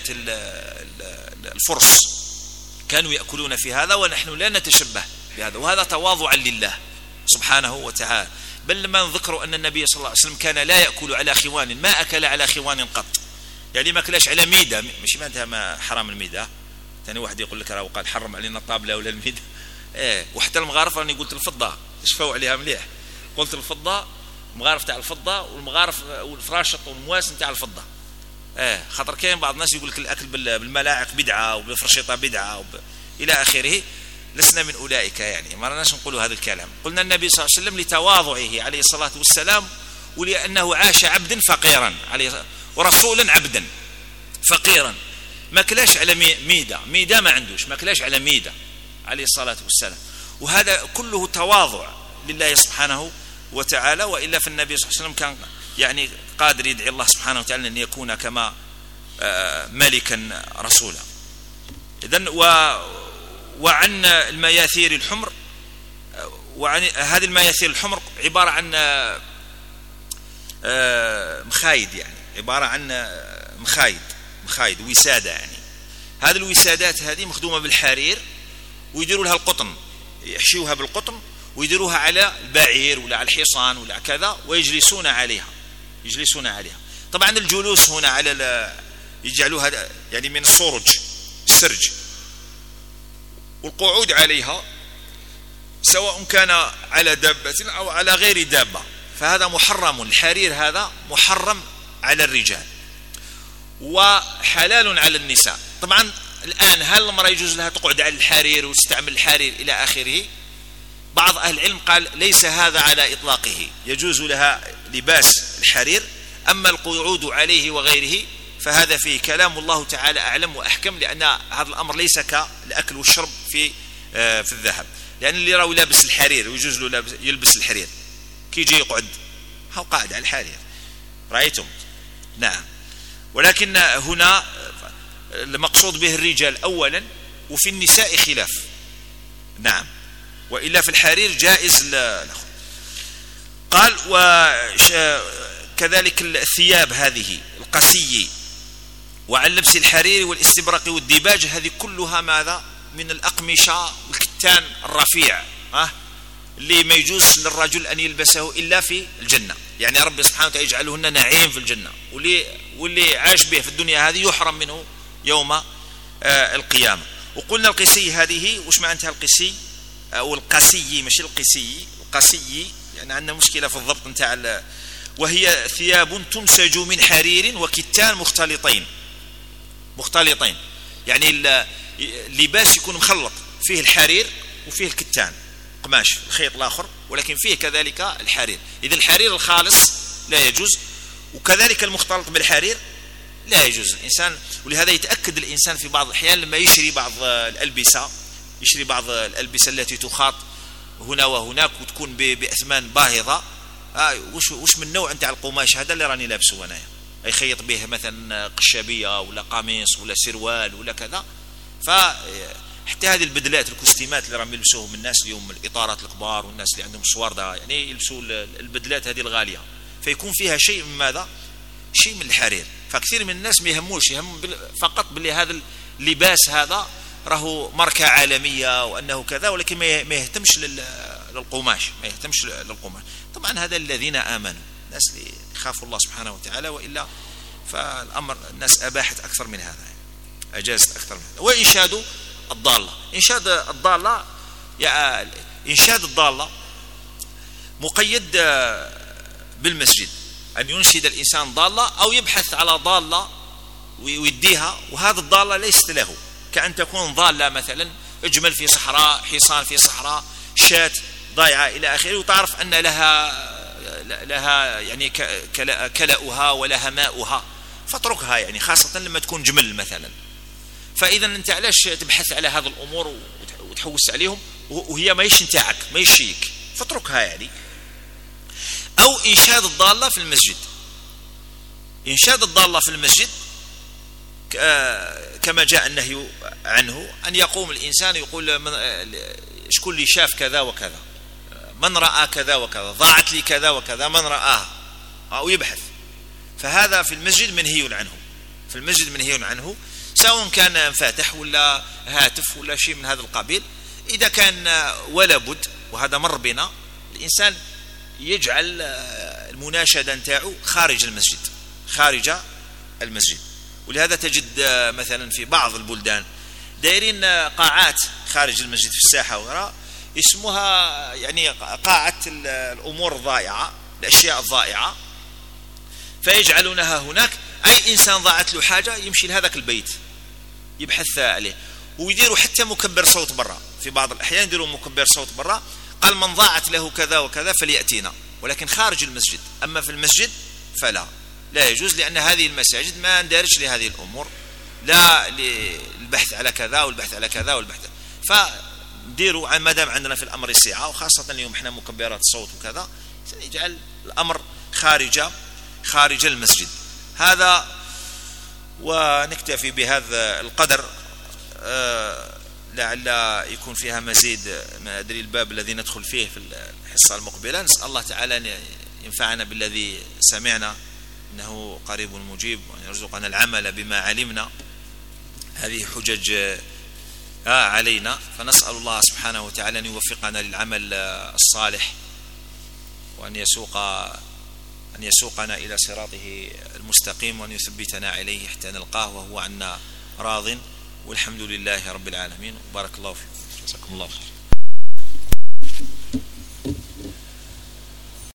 الفرس، كانوا يأكلون في هذا، ونحن لا نتشبه بهذا، وهذا تواضعا لله سبحانه وتعالى. بل لما نذكر أن النبي صلى الله عليه وسلم كان لا يأكل على خوان، ما أكل على خوان قط، يعني ما أكلش على ميدة، مش معناتها ما حرام الميدة. ثاني واحد يقول لك راه قال حرم علينا الطابلة ولا الميدة، ايه. وحتى المغارف راني قلت الفضة تشفوا عليها مليح، قلت الفضة مغارف تاع الفضة والمغارف والفراشط والمواس تاع الفضة، ايه. خاطر كاين بعض الناس يقول لك الأكل بالملاعق بدعة وبالفرشيطة بدعة وب... إلى آخره. لسنا من أولئك، يعني ما رناش نقولوا هذا الكلام. قلنا النبي صلى الله عليه وسلم لتواضعه عليه الصلاة والسلام، ولأنه عاش عبدا فقيرا عليه، ورسولا عبدا فقيرا، ما كلاش على ميدة، ميدة ما عندوش، ما كلاش على ميدة عليه الصلاة والسلام. وهذا كله تواضع لله سبحانه وتعالى، وإلا في النبي صلى الله عليه وسلم كان يعني قادر يدعي الله سبحانه وتعالى أن يكون كما ملكا رسولا. إذن و وعن المياثير الحمر، وعن هذه المياثير الحمر عبارة عن مخايد، يعني عبارة عن مخايد مخايد وسادة، يعني هذه الوسادات هذه مخدومة بالحرير، ويديروا لها القطن، يحشيوها بالقطن ويديروها على البعير ولا على الحصان ولا كذا، ويجلسون عليها يجلسون عليها. طبعا الجلوس هنا على يجعلوها يعني من السرج السرج، والقعود عليها سواء كان على دابة أو على غير دابة، فهذا محرم. الحرير هذا محرم على الرجال وحلال على النساء. طبعا الآن هل المرأة يجوز لها تقعد على الحرير وتستعمل الحرير إلى آخره؟ بعض أهل العلم قال ليس هذا على إطلاقه، يجوز لها لباس الحرير، أما القعود عليه وغيره فهذا فيه كلام الله تعالى أعلم وأحكم، لأن هذا الأمر ليس كالأكل والشرب في في الذهب، لأن اللي راوي لابس الحرير ويجوز له يلبس الحرير كي يجي يقعد هو قاعد على الحرير، رأيتم؟ نعم. ولكن هنا المقصود به الرجال أولا، وفي النساء خلاف. نعم. وإلا في الحرير جائز لا. قال وكذلك الثياب هذه القسي وعن لبس الحرير والاستبرق والديباج، هذه كلها ماذا؟ من الأقمشة والكتان الرفيع، ها اللي ما يجوز للرجل أن يلبسه إلا في الجنة، يعني ربي سبحانه وتعالى يجعلهن نعيم في الجنة، واللي واللي عاش به في الدنيا هذه يحرم منه يوم آه القيامة. وقلنا القسي هذه وش معناتها القسي أو القسي، مش القسي، القسي يعني عندنا مشكلة في الضبط نتاع، وهي ثياب تنسج من حرير وكتان مختلطين مختلطين يعني اللباس يكون مخلط، فيه الحرير وفيه الكتان قماش الخيط الآخر، ولكن فيه كذلك الحرير. إذا الحرير الخالص لا يجوز، وكذلك المختلط بالحرير لا يجوز الإنسان. ولهذا يتأكد الإنسان في بعض الأحيان لما يشري بعض الألبسة، يشري بعض الألبسة التي تخاط هنا وهناك وتكون بأثمان باهظة، آه وش وش من نوع أنت على القماش هذا اللي راني لابسه أنا، يخيط به مثلا قشابية ولا قميص ولا سروال ولا كذا. فحتى هذه البدلات الكوستيمات اللي راهم يلبسوهم الناس اليوم، الإطارات الكبار والناس اللي عندهم سوارده يعني يلبسوا البدلات هذه الغالية، فيكون فيها شيء من ماذا؟ شيء من الحرير. فكثير من الناس ما يهموش، يهم فقط باللي هذا اللباس هذا راهو ماركة عالمية وأنه كذا، ولكن ما يهتمش للقماش، ما يهتمش للقماش. طبعا هذا الذين آمنوا، الناس اللي يخافوا الله سبحانه وتعالى، وإلا فالأمر الناس أباحت أكثر من هذا، أجازت أكثر من هذا. وإنشاد الضالة، إنشاد الضالة يعني إنشاد الضالة مقيد بالمسجد، أن ينشد الإنسان ضالة أو يبحث على ضالة ويديها، وهذا الضالة ليست له، كأن تكون ضالة مثلا اجمل في صحراء، حصان في صحراء، شاة ضايعة إلى آخره، وتعرف أن لها لها يعني كلأها ولها ماؤها، فاتركها يعني، خاصة لما تكون جمل مثلا. فإذا أنت علاش تبحث على هذه الأمور وتحوس عليهم وهي ما يش نتاعك، ما يشيك، فاتركها يعني. أو إنشاد الضالة في المسجد، إنشاد الضالة في المسجد كما جاء النهي عنه، أن يقوم الإنسان يقول شكون اللي شاف كذا وكذا، من رأى كذا وكذا، ضاعت لي كذا وكذا، من رآها، أو يبحث. فهذا في المسجد منهي عنه، في المسجد منهي عنه، سواء كان فاتح ولا هاتف ولا شيء من هذا القبيل. إذا كان ولا بد، وهذا مر بنا، الإنسان يجعل المناشدة نتاعو خارج المسجد، خارج المسجد. ولهذا تجد مثلا في بعض البلدان دايرين قاعات خارج المسجد في الساحة وغيرها، اسمها يعني قاعة الأمور الضائعة، الأشياء الضائعة، فيجعلونها هناك. أي إنسان ضاعت له حاجة يمشي لهذاك البيت يبحث عليه، ويديروا حتى مكبر صوت برا، في بعض الأحيان يديروا مكبر صوت برا، قال من ضاعت له كذا وكذا فليأتينا، ولكن خارج المسجد. أما في المسجد فلا، لا يجوز، لأن هذه المساجد ما ندارش لهذه الأمور، لا للبحث على كذا والبحث على كذا والبحث. فديروا ما دام عندنا في الأمر السعة، وخاصة اليوم احنا مكبرات الصوت وكذا، يجعل الأمر خارج خارج المسجد. هذا، ونكتفي بهذا القدر، آه لعل يكون فيها مزيد، ما أدري الباب الذي ندخل فيه في الحصة المقبلة. نسأل الله تعالى أن ينفعنا بالذي سمعنا، إنه قريب مجيب، وأن يرزقنا العمل بما علمنا. هذه حجج علينا، فنسأل الله سبحانه وتعالى أن يوفقنا للعمل الصالح، وأن يسوق أن يسوقنا إلى صراطه المستقيم، وأن يثبتنا عليه حتى نلقاه وهو عنا راض، والحمد لله رب العالمين. بارك الله فيكم، جزاكم الله خير.